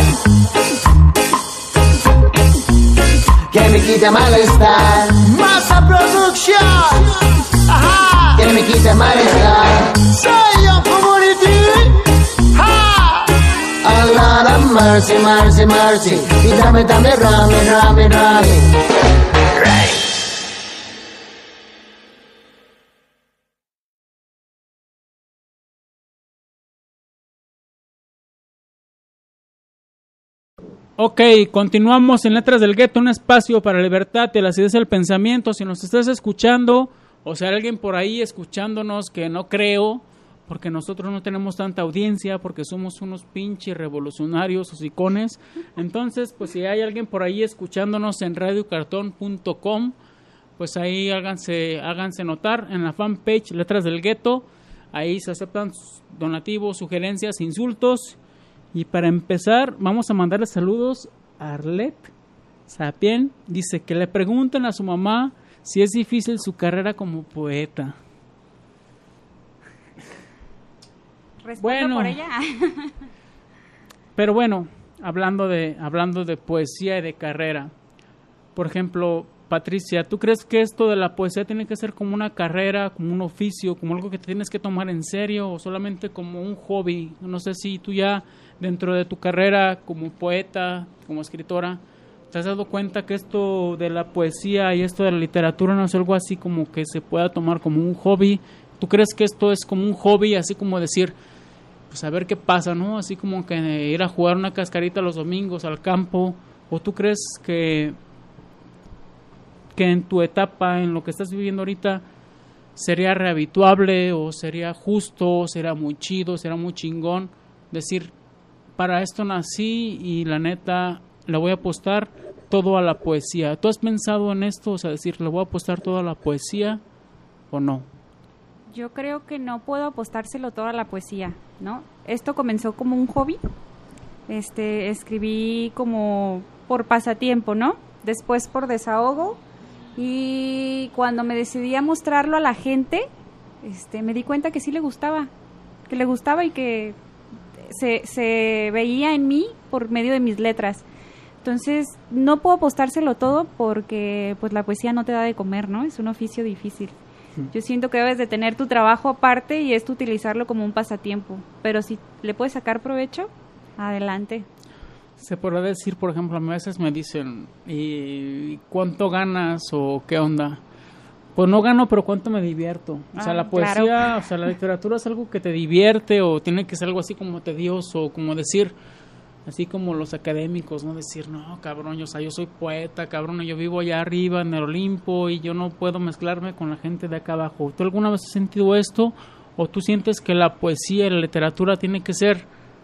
Que me quita malestar. Masa Production, ajá, que me quita malestar. Soy yo community, ha. A lot of mercy, mercy, mercy. Y dame, dame, rame, rame, rame. Right. Ok, continuamos en Letras del Gueto, un espacio para la libertad y la acidez del pensamiento. Si nos estás escuchando, o sea, alguien por ahí escuchándonos, que no creo, porque nosotros no tenemos tanta audiencia, porque somos unos pinches revolucionarios, hocicones. Entonces, pues si hay alguien por ahí escuchándonos en radio cartón punto com, pues ahí háganse, háganse notar en la fanpage Letras del Gueto. Ahí se aceptan donativos, sugerencias, insultos. Y para empezar, vamos a mandarle saludos a Arlette Sapien. Dice que le pregunten a su mamá si es difícil su carrera como poeta. ¿Respondo Bueno. por ella? Pero bueno, hablando de, hablando de poesía y de carrera, por ejemplo, Patricia, ¿tú crees que esto de la poesía tiene que ser como una carrera, como un oficio, como algo que te tienes que tomar en serio o solamente como un hobby? No sé si tú ya dentro de tu carrera como poeta, como escritora, ¿te has dado cuenta que esto de la poesía y esto de la literatura no es algo así como que se pueda tomar como un hobby? ¿Tú crees que esto es como un hobby, así como decir, pues a ver qué pasa, ¿no? Así como que ir a jugar una cascarita los domingos al campo. ¿O tú crees que, que en tu etapa, en lo que estás viviendo ahorita, sería rehabituable o sería justo, sería muy chido, sería muy chingón decir, para esto nací y la neta le voy a apostar todo a la poesía? ¿Tú has pensado en esto? O sea, decir, ¿le voy a apostar todo a la poesía o no? Yo creo que no puedo apostárselo todo a la poesía, ¿no? Esto comenzó como un hobby. Este, escribí como por pasatiempo, ¿no? Después por desahogo. Y cuando me decidí a mostrarlo a la gente, este, me di cuenta que sí le gustaba. Que le gustaba y que se, se veía en mí por medio de mis letras. Entonces, no puedo apostárselo todo porque pues la poesía no te da de comer, ¿no? Es un oficio difícil. Yo siento que debes de tener tu trabajo aparte y esto utilizarlo como un pasatiempo. Pero si le puedes sacar provecho, adelante. Se podrá decir, por ejemplo, a veces me dicen, ¿y cuánto ganas o qué onda? Pues no gano, pero ¿cuánto me divierto? O sea, Ah, la poesía, claro. o sea, la literatura es algo que te divierte o tiene que ser algo así como tedioso, como decir, así como los académicos, ¿no? Decir, no, cabrón, yo, o sea, yo soy poeta, cabrón, yo vivo allá arriba en el Olimpo y yo no puedo mezclarme con la gente de acá abajo. ¿Tú alguna vez has sentido esto? ¿O tú sientes que la poesía y la literatura tiene que ser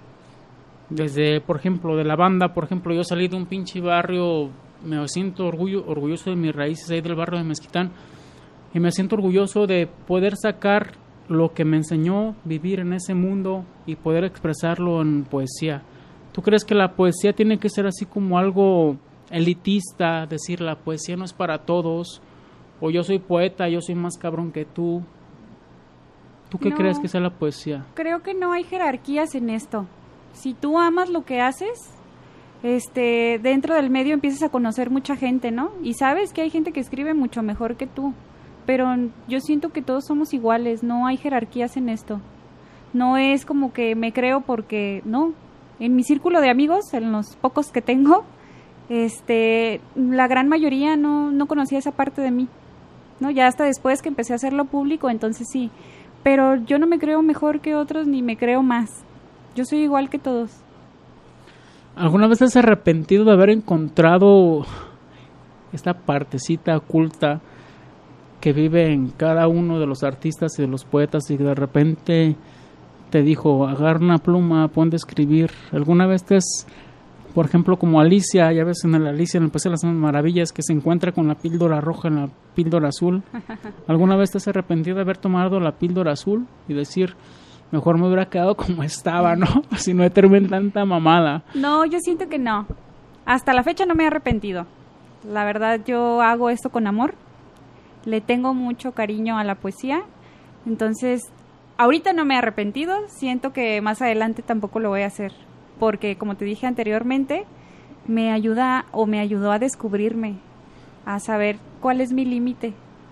desde, por ejemplo, de la banda? Por ejemplo, yo salí de un pinche barrio, me siento orgullo, orgulloso de mis raíces ahí del barrio de Mezquitán y me siento orgulloso de poder sacar lo que me enseñó vivir en ese mundo y poder expresarlo en poesía. ¿Tú crees que la poesía tiene que ser así como algo elitista, decir la poesía no es para todos, o yo soy poeta, yo soy más cabrón que tú? ¿Tú qué No. crees que sea la poesía? Creo que no hay jerarquías en esto. Si tú amas lo que haces, este, dentro del medio empiezas a conocer mucha gente, ¿no? Y sabes que hay gente que escribe mucho mejor que tú, pero yo siento que todos somos iguales, no hay jerarquías en esto. No es como que me creo porque, no. En mi círculo de amigos, en los pocos que tengo, este, la gran mayoría no, no conocía esa parte de mí, ¿no? Ya hasta después que empecé a hacerlo público, entonces sí. Pero yo no me creo mejor que otros ni me creo más. Yo soy igual que todos. ¿Alguna vez has arrepentido de haber encontrado esta partecita oculta que vive en cada uno de los artistas y de los poetas y de repente te dijo, agarra una pluma, ponte a escribir? ¿Alguna vez te has, por ejemplo, como Alicia, ya ves en el Alicia, en el País de las Maravillas, que se encuentra con la píldora roja en la píldora azul? ¿Alguna vez te has arrepentido de haber tomado la píldora azul y decir, mejor me hubiera quedado como estaba, ¿no? Si no he terminado tanta mamada. No, yo siento que no. Hasta la fecha no me he arrepentido. La verdad, yo hago esto con amor. Le tengo mucho cariño a la poesía. Entonces, ahorita no me he arrepentido. Siento que más adelante tampoco lo voy a hacer. Porque, como te dije anteriormente, me ayuda o me ayudó a descubrirme, a saber cuál es mi límite,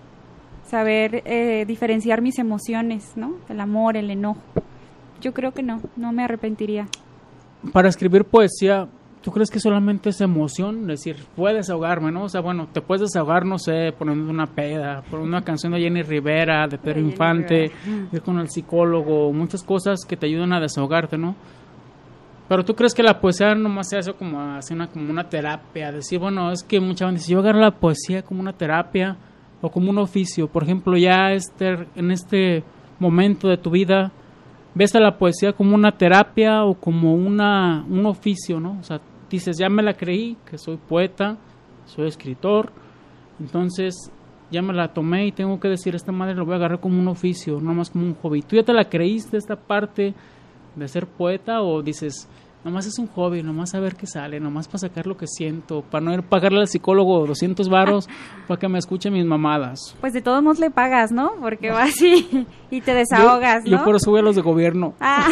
saber eh, diferenciar mis emociones, ¿no? El amor, el enojo. Yo creo que no, no me arrepentiría. Para escribir poesía, ¿tú crees que solamente es emoción? Es decir, puedes ahogarme, ¿no? O sea, bueno, te puedes desahogar, no sé, poniendo una peda, poniendo una canción de Jenny Rivera, de Pedro Jenny Infante, Rivera. ir con el psicólogo, muchas cosas que te ayudan a desahogarte, ¿no? Pero ¿tú crees que la poesía nomás sea eso como, así una, como una terapia? Decir, bueno, es que mucha gente dice, yo agarro la poesía como una terapia o como un oficio. Por ejemplo, ya este, en este momento de tu vida, ¿ves a la poesía como una terapia o como una un oficio, no? O sea, dices, ya me la creí, que soy poeta, soy escritor, entonces ya me la tomé y tengo que decir, esta madre lo voy a agarrar como un oficio, no más como un hobby. ¿Tú ya te la creíste esta parte de ser poeta o dices, nomás es un hobby, nomás a ver qué sale, nomás para sacar lo que siento, para no ir a pagarle al psicólogo doscientos varos para que me escuche mis mamadas. Pues de todos modos le pagas, ¿no? Porque vas y, y te desahogas, yo, ¿no? Yo por eso voy a los de gobierno. Ah.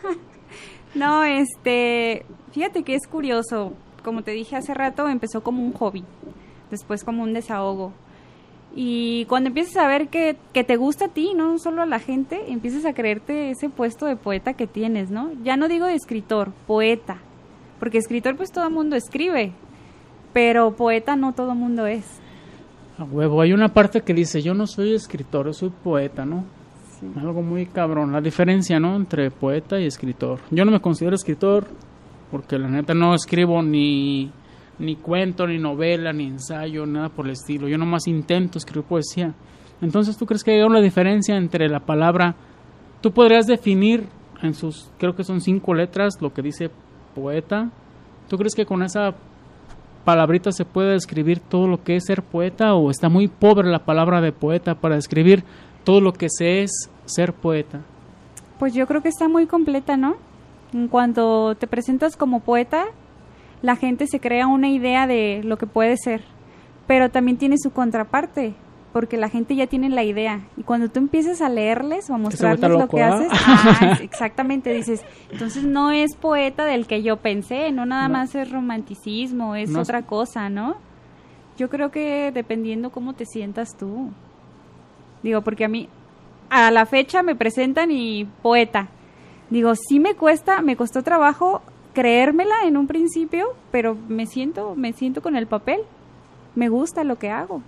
No, este, fíjate que es curioso, como te dije hace rato, empezó como un hobby, después como un desahogo. Y cuando empiezas a ver que, que te gusta a ti, no solo a la gente, empiezas a creerte ese puesto de poeta que tienes, ¿no? Ya no digo de escritor, poeta. Porque escritor pues todo el mundo escribe, pero poeta no todo el mundo es. A huevo, hay una parte que dice, yo no soy escritor, yo soy poeta, ¿no? Sí. Algo muy cabrón, la diferencia, ¿no? Entre poeta y escritor. Yo no me considero escritor porque la neta no escribo ni... ni cuento, ni novela, ni ensayo, nada por el estilo. Yo nomás intento escribir poesía. Entonces, ¿tú crees que hay una diferencia entre la palabra? Tú podrías definir en sus, creo que son cinco letras, lo que dice poeta. ¿Tú crees que con esa palabrita se puede describir todo lo que es ser poeta? ¿O está muy pobre la palabra de poeta para describir todo lo que se es ser poeta? Pues yo creo que está muy completa, ¿no? En cuanto te presentas como poeta, la gente se crea una idea de lo que puede ser, pero también tiene su contraparte, porque la gente ya tiene la idea, y cuando tú empiezas a leerles o a mostrarles lo que haces, ah, exactamente, dices, entonces no es poeta del que yo pensé, no nada no. más es romanticismo, es no. otra cosa, ¿no? Yo creo que dependiendo cómo te sientas tú, digo, porque a mí, a la fecha me presentan y poeta, digo, sí me cuesta, me costó trabajo creérmela en un principio, pero me siento, me siento con el papel. Me gusta lo que hago.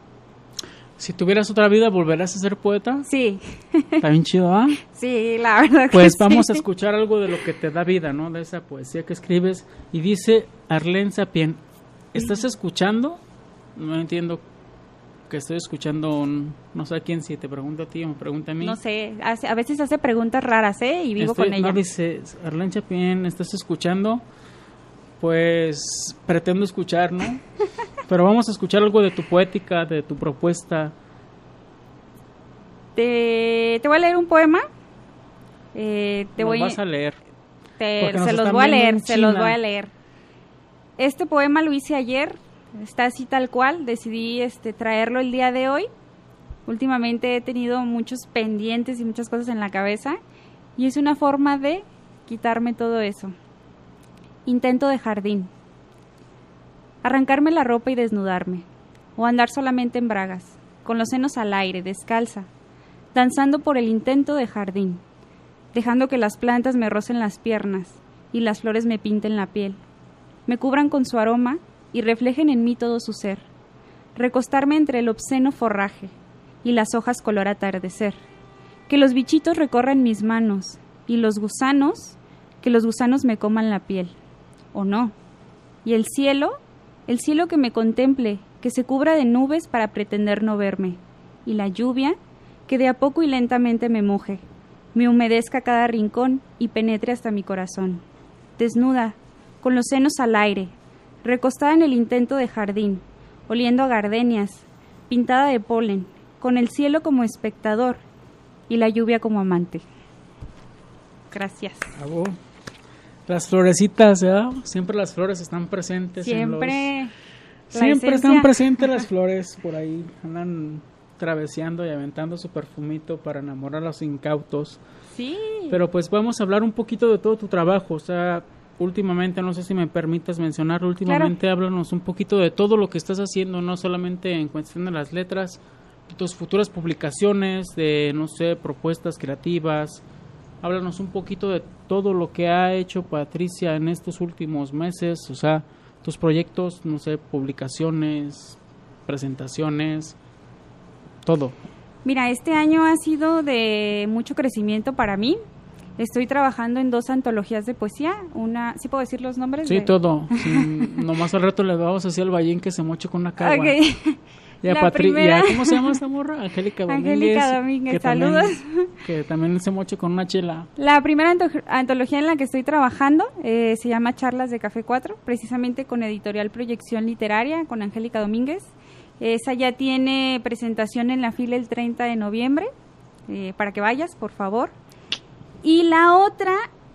Si tuvieras otra vida, ¿volverás a ser poeta? Sí. Está bien chido, ¿ah? ¿eh? Sí, la verdad Pues que vamos sí. a escuchar algo de lo que te da vida, ¿no? De esa poesía que escribes. Y dice Arlene Sapien, ¿estás escuchando? No entiendo que estoy escuchando, un, no sé a quién, si te pregunto a ti o me pregunta a mí. No sé, hace, a veces hace preguntas raras, ¿eh? Y vivo estoy, con ella. No, dice, Arlene Sapien, ¿estás escuchando? Pues pretendo escuchar, ¿no? Pero vamos a escuchar algo de tu poética, de tu propuesta. Te, te voy a leer un poema. Eh, te Nos voy vas a leer. Te, se los voy a leer, se los voy a leer. Este poema lo hice ayer. Está así tal cual, decidí este, traerlo el día de hoy. Últimamente he tenido muchos pendientes y muchas cosas en la cabeza y es una forma de quitarme todo eso. Intento de jardín. Arrancarme la ropa y desnudarme, o andar solamente en bragas, con los senos al aire, descalza, danzando por el intento de jardín, dejando que las plantas me rocen las piernas y las flores me pinten la piel, me cubran con su aroma y reflejen en mí todo su ser, recostarme entre el obsceno forraje y las hojas color atardecer, que los bichitos recorran mis manos y los gusanos, que los gusanos me coman la piel, o no, y el cielo, el cielo que me contemple, que se cubra de nubes para pretender no verme, y la lluvia, que de a poco y lentamente me moje, me humedezca cada rincón y penetre hasta mi corazón, desnuda, con los senos al aire, recostada en el intento de jardín, oliendo a gardenias, pintada de polen, con el cielo como espectador y la lluvia como amante. Gracias. Bravo. Las florecitas, ¿verdad? Siempre las flores están presentes. Siempre. En los... Siempre esencia. están presentes las flores por ahí. Andan traveseando y aventando su perfumito para enamorar a los incautos. Sí. Pero pues vamos a hablar un poquito de todo tu trabajo. O sea, últimamente, no sé si me permitas mencionar, últimamente claro. Háblanos un poquito de todo lo que estás haciendo, no solamente en cuestión de las letras, de tus futuras publicaciones, de, no sé, propuestas creativas. Háblanos un poquito de todo lo que ha hecho Patricia en estos últimos meses, o sea, tus proyectos, no sé, publicaciones, presentaciones, todo. Mira, este año ha sido de mucho crecimiento para mí. Estoy trabajando en dos antologías de poesía, una, ¿sí puedo decir los nombres? Sí, de... todo. Sí, nomás al rato le vamos a decir al Ballín que se moche con una cagua. Okay. Y a La Patri primera... ¿cómo se llama esta morra? Angélica Domínguez. Angélica Domínguez, que saludos. También, que también se moche con una chela. La primera anto- antología en la que estoy trabajando eh, se llama Charlas de Café cuatro, precisamente con Editorial Proyección Literaria, con Angélica Domínguez. Esa ya tiene presentación en la fila el treinta de noviembre, eh, para que vayas, por favor. Y la otra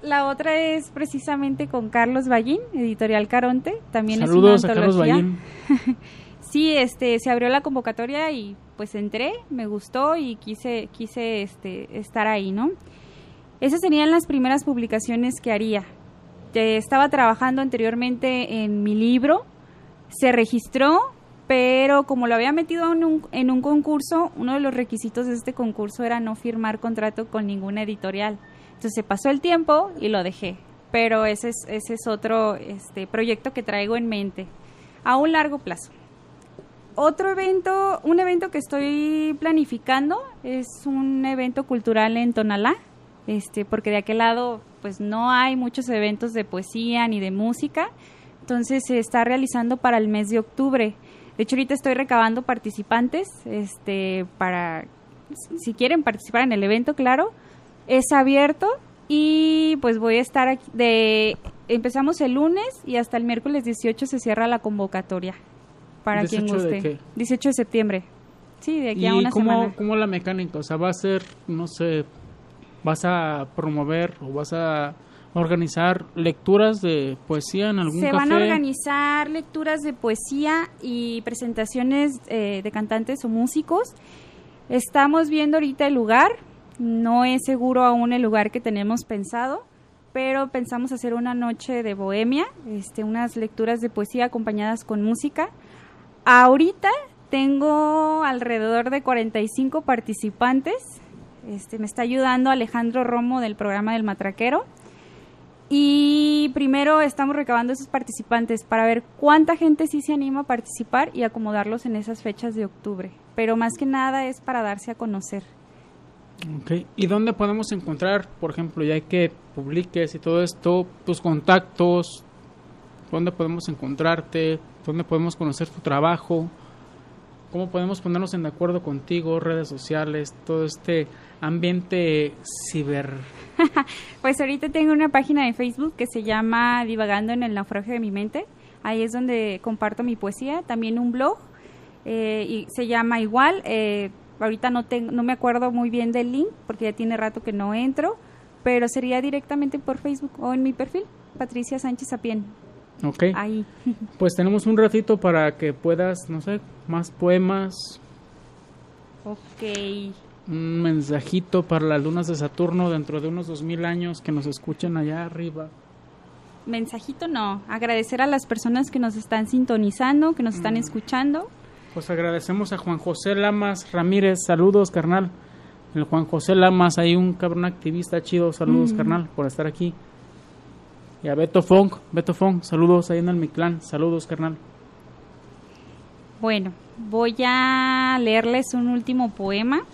la otra es precisamente con Carlos Ballín, Editorial Caronte. También Saludos es una a Carlos antología. Ballín. Sí, este, se abrió la convocatoria y pues entré, me gustó y quise, quise este, estar ahí, ¿no? Esas serían las primeras publicaciones que haría. Eh, estaba trabajando anteriormente en mi libro, se registró, pero como lo había metido en un, en un concurso, uno de los requisitos de este concurso era no firmar contrato con ninguna editorial. Entonces se pasó el tiempo y lo dejé, pero ese es, ese es otro este, proyecto que traigo en mente, a un largo plazo. Otro evento, un evento que estoy planificando es un evento cultural en Tonalá, este, porque de aquel lado pues no hay muchos eventos de poesía ni de música, entonces se está realizando para el mes de octubre. De hecho ahorita estoy recabando participantes, este, para, si quieren participar en el evento, claro, es abierto y pues voy a estar aquí de, empezamos el lunes y hasta el miércoles dieciocho se cierra la convocatoria. Para quien guste. ¿De qué? dieciocho de septiembre. Sí, de aquí a ¿Y una cómo, semana. cómo la mecánica? O sea, va a ser, no sé, vas a promover o vas a organizar lecturas de poesía en algún Se café. van a organizar lecturas de poesía y presentaciones eh, de cantantes o músicos. Estamos viendo ahorita el lugar. No es seguro aún el lugar que tenemos pensado, pero pensamos hacer una noche de bohemia, este, unas lecturas de poesía acompañadas con música. Ahorita tengo alrededor de cuarenta y cinco participantes. Este, me está ayudando Alejandro Romo del programa del Matraquero. Y primero estamos recabando esos participantes para ver cuánta gente sí se anima a participar y acomodarlos en esas fechas de octubre. Pero más que nada es para darse a conocer. Okay. ¿Y dónde podemos encontrar, por ejemplo, ya que publiques y todo esto, tus contactos? ¿Dónde podemos encontrarte? ¿Dónde podemos conocer tu trabajo? ¿Cómo podemos ponernos en de acuerdo contigo? Redes sociales, todo este ambiente ciber. Pues ahorita tengo una página de Facebook que se llama Divagando en el naufragio de mi mente. Ahí es donde comparto mi poesía. También un blog eh, y se llama igual. Eh, ahorita no, tengo, no me acuerdo muy bien del link porque ya tiene rato que no entro, pero sería directamente por Facebook o en mi perfil, Patricia Sánchez Sapien. Ok. Ahí. Pues tenemos un ratito para que puedas, no sé, más poemas. Ok. Un mensajito para las lunas de Saturno dentro de unos dos mil años que nos escuchen allá arriba. Mensajito no, agradecer a las personas que nos están sintonizando, que nos están mm. escuchando. Pues agradecemos a Juan José Lamas Ramírez, saludos carnal. El Juan José Lamas, ahí un cabrón activista chido, saludos mm. carnal, por estar aquí. Y a Beto Fong, Beto Fong, saludos ahí en el Mictlán, saludos carnal. Bueno, voy a leerles un último poema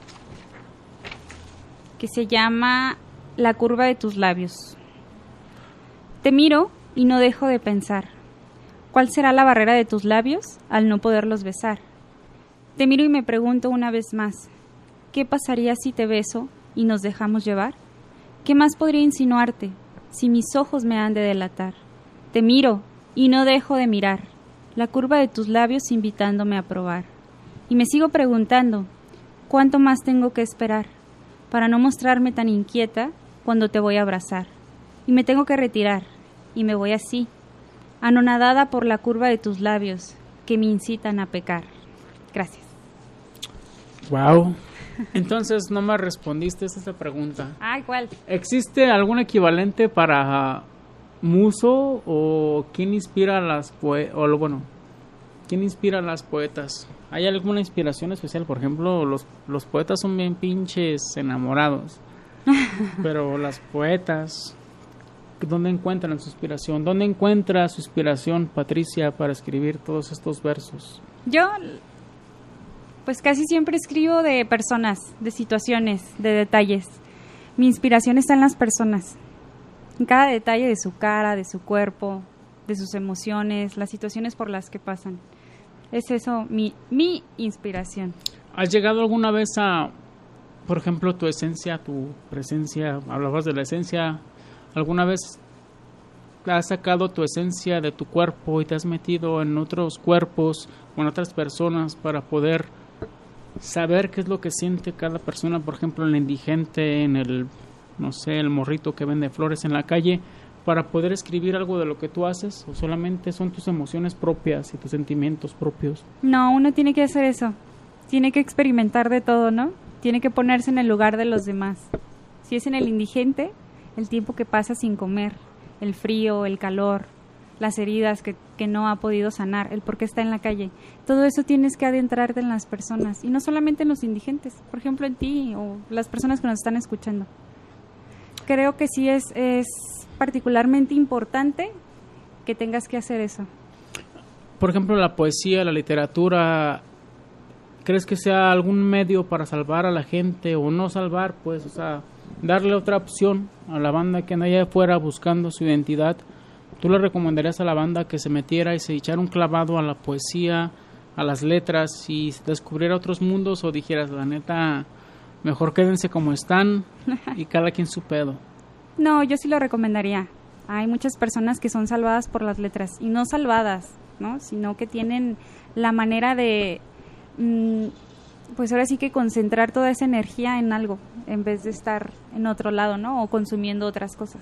que se llama La curva de tus labios. Te miro y no dejo de pensar, ¿cuál será la barrera de tus labios al no poderlos besar? Te miro y me pregunto una vez más, ¿qué pasaría si te beso y nos dejamos llevar? ¿Qué más podría insinuarte si mis ojos me han de delatar? Te miro y no dejo de mirar, la curva de tus labios invitándome a probar. Y me sigo preguntando, ¿cuánto más tengo que esperar para no mostrarme tan inquieta cuando te voy a abrazar? Y me tengo que retirar, y me voy así, anonadada por la curva de tus labios que me incitan a pecar. Gracias. Wow. Entonces no me respondiste a esta pregunta. Ay, ¿cuál? ¿Existe algún equivalente para muso o quién inspira a las poetas? O lo, bueno, ¿quién inspira a las poetas? ¿Hay alguna inspiración especial? Por ejemplo, los, los poetas son bien pinches enamorados. Pero las poetas, ¿dónde encuentran su inspiración? ¿Dónde encuentra su inspiración, Patricia, para escribir todos estos versos? Yo, pues casi siempre escribo de personas, de situaciones, de detalles. Mi inspiración está en las personas. En cada detalle de su cara, de su cuerpo, de sus emociones, las situaciones por las que pasan. Es eso, mi, mi inspiración. ¿Has llegado alguna vez a, por ejemplo, tu esencia, tu presencia, hablabas de la esencia, alguna vez has sacado tu esencia de tu cuerpo y te has metido en otros cuerpos o en otras personas para poder saber qué es lo que siente cada persona, por ejemplo, en el indigente, en el no sé, el morrito que vende flores en la calle, para poder escribir algo de lo que tú haces, o solamente son tus emociones propias y tus sentimientos propios? No, uno tiene que hacer eso. Tiene que experimentar de todo, ¿no? Tiene que ponerse en el lugar de los demás. Si es en el indigente, el tiempo que pasa sin comer, el frío, el calor, las heridas que, que no ha podido sanar, el por qué está en la calle. Todo eso tienes que adentrarte en las personas, y no solamente en los indigentes, por ejemplo en ti o las personas que nos están escuchando. Creo que sí es, es particularmente importante que tengas que hacer eso. Por ejemplo, la poesía, la literatura, ¿crees que sea algún medio para salvar a la gente o no salvar? Pues, o sea, darle otra opción a la banda que anda allá afuera buscando su identidad. ¿Tú le recomendarías a la banda que se metiera y se echara un clavado a la poesía, a las letras y descubriera otros mundos, o dijeras, la neta, mejor quédense como están y cada quien su pedo? No, yo sí lo recomendaría. Hay muchas personas que son salvadas por las letras, y no salvadas, ¿no? Sino que tienen la manera de, mmm, pues ahora sí que concentrar toda esa energía en algo, en vez de estar en otro lado, ¿no? O consumiendo otras cosas.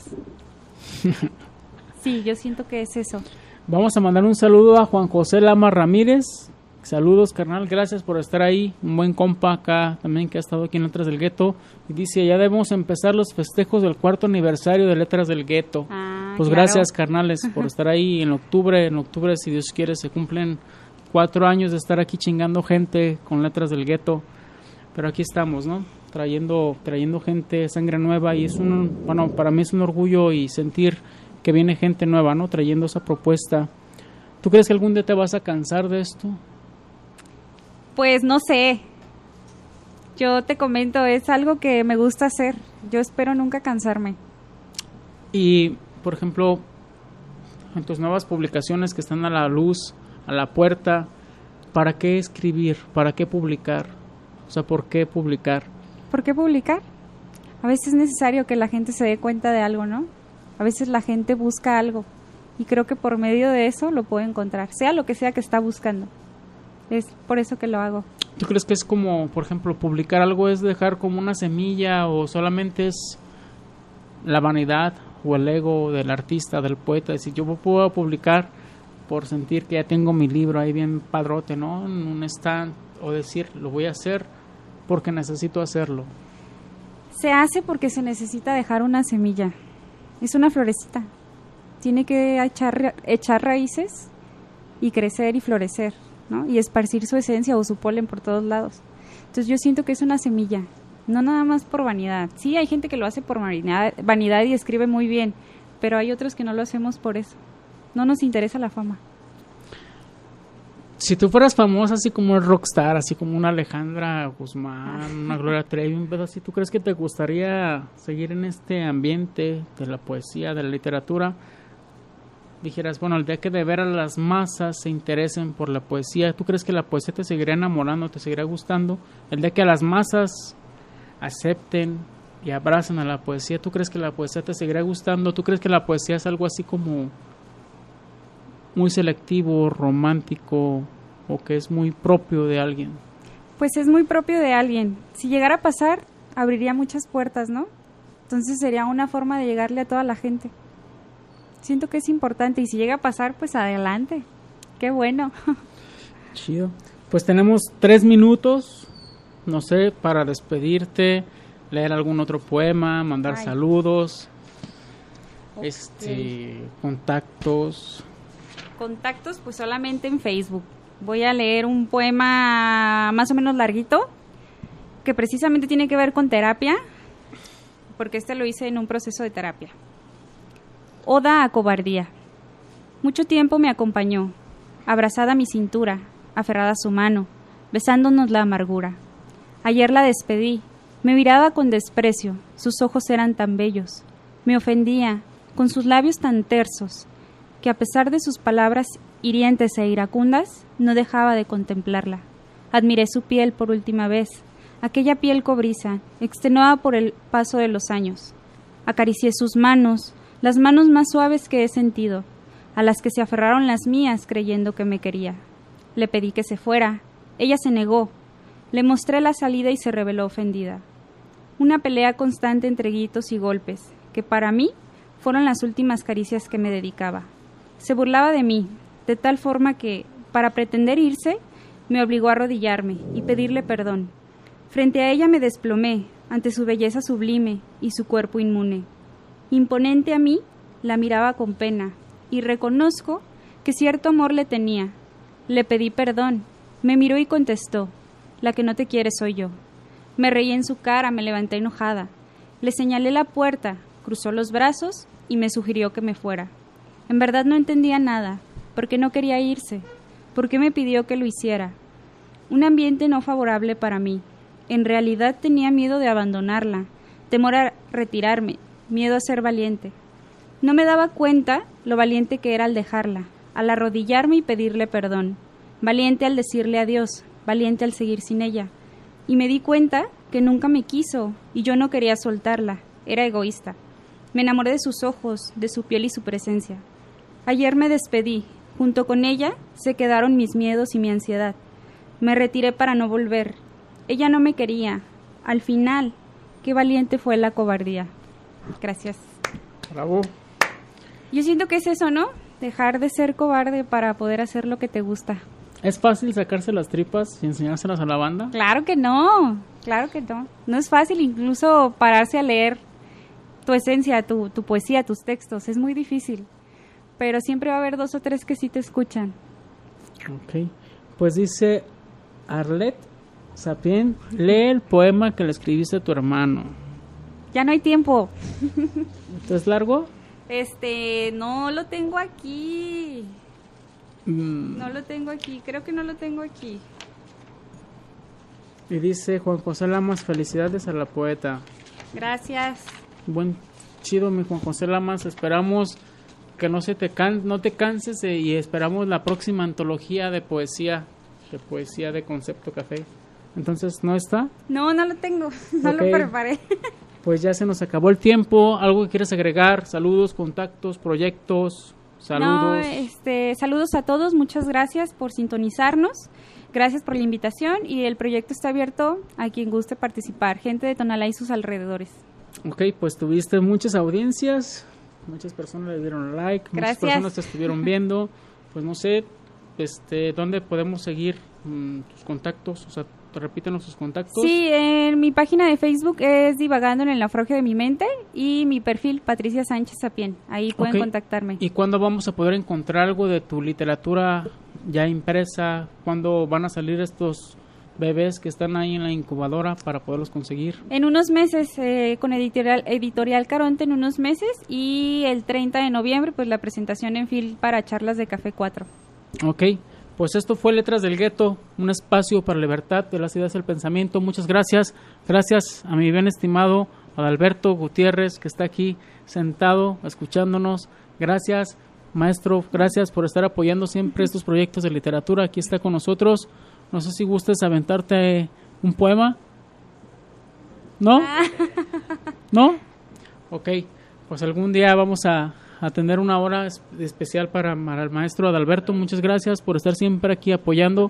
Sí, yo siento que es eso. Vamos a mandar un saludo a Juan José Lama Ramírez. Saludos, carnal, gracias por estar ahí. Un buen compa acá también que ha estado aquí en Letras del Gueto. Y dice, ya debemos empezar los festejos del cuarto aniversario de Letras del Gueto. Ah, pues claro. Gracias, carnales, por estar ahí en octubre. En octubre, si Dios quiere, se cumplen cuatro años de estar aquí chingando gente con Letras del Gueto. Pero aquí estamos, ¿no? Trayendo, trayendo gente, sangre nueva. Y es un, bueno, para mí es un orgullo y sentir que viene gente nueva, ¿no? Trayendo esa propuesta. ¿Tú crees que algún día te vas a cansar de esto? Pues no sé. Yo te comento, es algo que me gusta hacer. Yo espero nunca cansarme. Y, por ejemplo, en tus nuevas publicaciones que están a la luz, a la puerta, ¿para qué escribir? ¿Para qué publicar? O sea, ¿por qué publicar? ¿Por qué publicar? A veces es necesario que la gente se dé cuenta de algo, ¿no? A veces la gente busca algo, y creo que por medio de eso lo puede encontrar, sea lo que sea que está buscando. Es por eso que lo hago. ¿Tú crees que es como, por ejemplo, publicar algo es dejar como una semilla, o solamente es la vanidad o el ego del artista, del poeta? Es decir, yo puedo publicar por sentir que ya tengo mi libro ahí bien padrote, ¿no? En un stand, o decir, lo voy a hacer porque necesito hacerlo. Se hace porque se necesita dejar una semilla. Es una florecita. Tiene que echar, echar raíces y crecer y florecer, ¿no? Y esparcir su esencia o su polen por todos lados. Entonces yo siento que es una semilla, no nada más por vanidad. Sí, hay gente que lo hace por vanidad, vanidad y escribe muy bien, pero hay otros que no lo hacemos por eso. No nos interesa la fama. Si tú fueras famosa así como un rockstar, así como una Alejandra Guzmán, una Gloria Trevi, un pedo así, ¿tú crees que te gustaría seguir en este ambiente de la poesía, de la literatura? Dijeras, bueno, el día que de ver a las masas se interesen por la poesía, ¿tú crees que la poesía te seguirá enamorando, te seguirá gustando? El día que a las masas acepten y abracen a la poesía, ¿tú crees que la poesía te seguirá gustando? ¿Tú crees que la poesía es algo así como muy selectivo, romántico, o que es muy propio de alguien? Pues es muy propio de alguien. Si llegara a pasar, abriría muchas puertas, ¿no? Entonces sería una forma de llegarle a toda la gente. Siento que es importante, y si llega a pasar, pues adelante. Qué bueno. Chido. Pues tenemos tres minutos, no sé, para despedirte, leer algún otro poema, mandar Ay. saludos, okay. este, contactos. Contactos, pues solamente en Facebook. Voy a leer un poema más o menos larguito, que precisamente tiene que ver con terapia, porque este lo hice en un proceso de terapia. Oda a cobardía. Mucho tiempo me acompañó, abrazada a mi cintura, aferrada a su mano, besándonos la amargura. Ayer la despedí, me miraba con desprecio, sus ojos eran tan bellos. Me ofendía, con sus labios tan tersos, que a pesar de sus palabras hirientes e iracundas, no dejaba de contemplarla. Admiré su piel por última vez, aquella piel cobriza, extenuada por el paso de los años. Acaricié sus manos, las manos más suaves que he sentido, a las que se aferraron las mías creyendo que me quería. Le pedí que se fuera, ella se negó. Le mostré la salida y se reveló ofendida. una pelea constante entre gritos y golpes, que para mí fueron las últimas caricias que me dedicaba. Se burlaba de mí, de tal forma que, para pretender irse, me obligó a arrodillarme y pedirle perdón. Frente a ella me desplomé, ante su belleza sublime y su cuerpo inmune. Imponente a mí, la miraba con pena, y reconozco que cierto amor le tenía. Le pedí perdón, me miró y contestó, la que no te quiere soy yo. Me reí en su cara, me levanté enojada. Le señalé la puerta, cruzó los brazos y me sugirió que me fuera. En verdad no entendía nada, porque no quería irse, porque me pidió que lo hiciera. Un ambiente no favorable para mí. En realidad tenía miedo de abandonarla, temor a retirarme, miedo a ser valiente. No me daba cuenta lo valiente que era al dejarla, al arrodillarme y pedirle perdón, valiente al decirle adiós, valiente al seguir sin ella. Y me di cuenta que nunca me quiso y yo no quería soltarla, era egoísta. Me enamoré de sus ojos, de su piel y su presencia. Ayer me despedí, junto con ella se quedaron mis miedos y mi ansiedad. Me retiré para no volver. Ella no me quería. Al final, qué valiente fue la cobardía. Gracias. Bravo. Yo siento que es eso, ¿no? Dejar de ser cobarde para poder hacer lo que te gusta. ¿Es fácil sacarse las tripas y enseñárselas a la banda? Claro que no, claro que no. No es fácil incluso pararse a leer tu esencia, tu, tu poesía, tus textos. Es muy difícil. Pero siempre va a haber dos o tres que sí te escuchan. Ok. Pues dice Arlet Sapien, lee el poema que le escribiste a tu hermano. Ya no hay tiempo. ¿Es largo? Este, no lo tengo aquí. Mm. No lo tengo aquí, creo que no lo tengo aquí. Y dice Juan José Lamas, felicidades a la poeta. Gracias. Buen chido, mi Juan José Lamas. Esperamos que no se te can no te canses eh, y esperamos la próxima antología de poesía, de poesía de Concepto Café. Entonces, ¿no está? No, no lo tengo, no okay. lo preparé. Pues ya se nos acabó el tiempo. ¿Algo que quieres agregar? Saludos, contactos, proyectos, saludos. No, este, saludos a todos, muchas gracias por sintonizarnos. Gracias por la invitación y el proyecto está abierto a quien guste participar, gente de Tonalá y sus alrededores. Ok, pues tuviste muchas audiencias, muchas personas le dieron like, gracias. Muchas personas te estuvieron viendo. Pues no sé, este, ¿dónde podemos seguir mmm, tus contactos? O sea, repítenos sus contactos. Sí, en mi página de Facebook es Divagando en el Naufragio de mi Mente y mi perfil Patricia Sánchez Sapien, ahí pueden okay. contactarme. ¿Y cuándo vamos a poder encontrar algo de tu literatura ya impresa? ¿Cuándo van a salir estos bebés que están ahí en la incubadora para poderlos conseguir? En unos meses, eh, con editorial, editorial Caronte en unos meses, y el treinta de noviembre pues la presentación en Fil para charlas de Café cuatro. Ok. Pues esto fue Letras del Gueto, un espacio para la libertad de las ideas y el pensamiento. Muchas gracias. Gracias a mi bien estimado Adalberto Gutiérrez, que está aquí sentado escuchándonos. Gracias, maestro. Gracias por estar apoyando siempre estos proyectos de literatura. Aquí está con nosotros. No sé si gustes aventarte un poema. ¿No? ¿No? Ok. Pues algún día vamos a... a tener una hora especial para, para el maestro Adalberto. Muchas gracias por estar siempre aquí apoyando.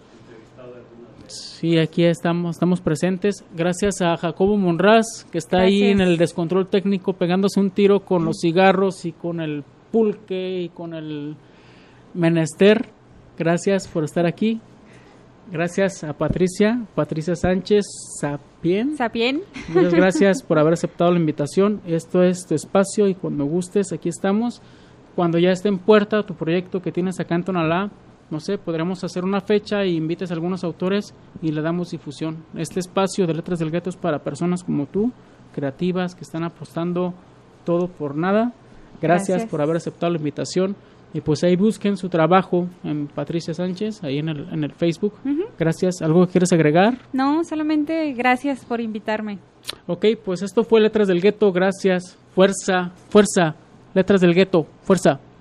Sí, aquí estamos, estamos presentes. Gracias a Jacobo Monraz, que está gracias. Ahí en el descontrol técnico pegándose un tiro con los cigarros y con el pulque y con el menester. Gracias por estar aquí. Gracias a Patricia, Patricia Sánchez Sapien. Sapien. Muchas gracias por haber aceptado la invitación. Esto es tu espacio y cuando gustes, aquí estamos. Cuando ya esté en puerta tu proyecto que tienes acá en Tonalá, no sé, podremos hacer una fecha y invites a algunos autores y le damos difusión. Este espacio de Letras del Gueto es para personas como tú, creativas, que están apostando todo por nada. Gracias, gracias. por haber aceptado la invitación. Y pues ahí busquen su trabajo en Patricia Sánchez, ahí en el, en el Facebook. Uh-huh. Gracias. ¿Algo que quieres agregar? No, solamente gracias por invitarme. Ok, pues esto fue Letras del Gueto. Gracias. Fuerza, fuerza. Letras del Gueto. Fuerza.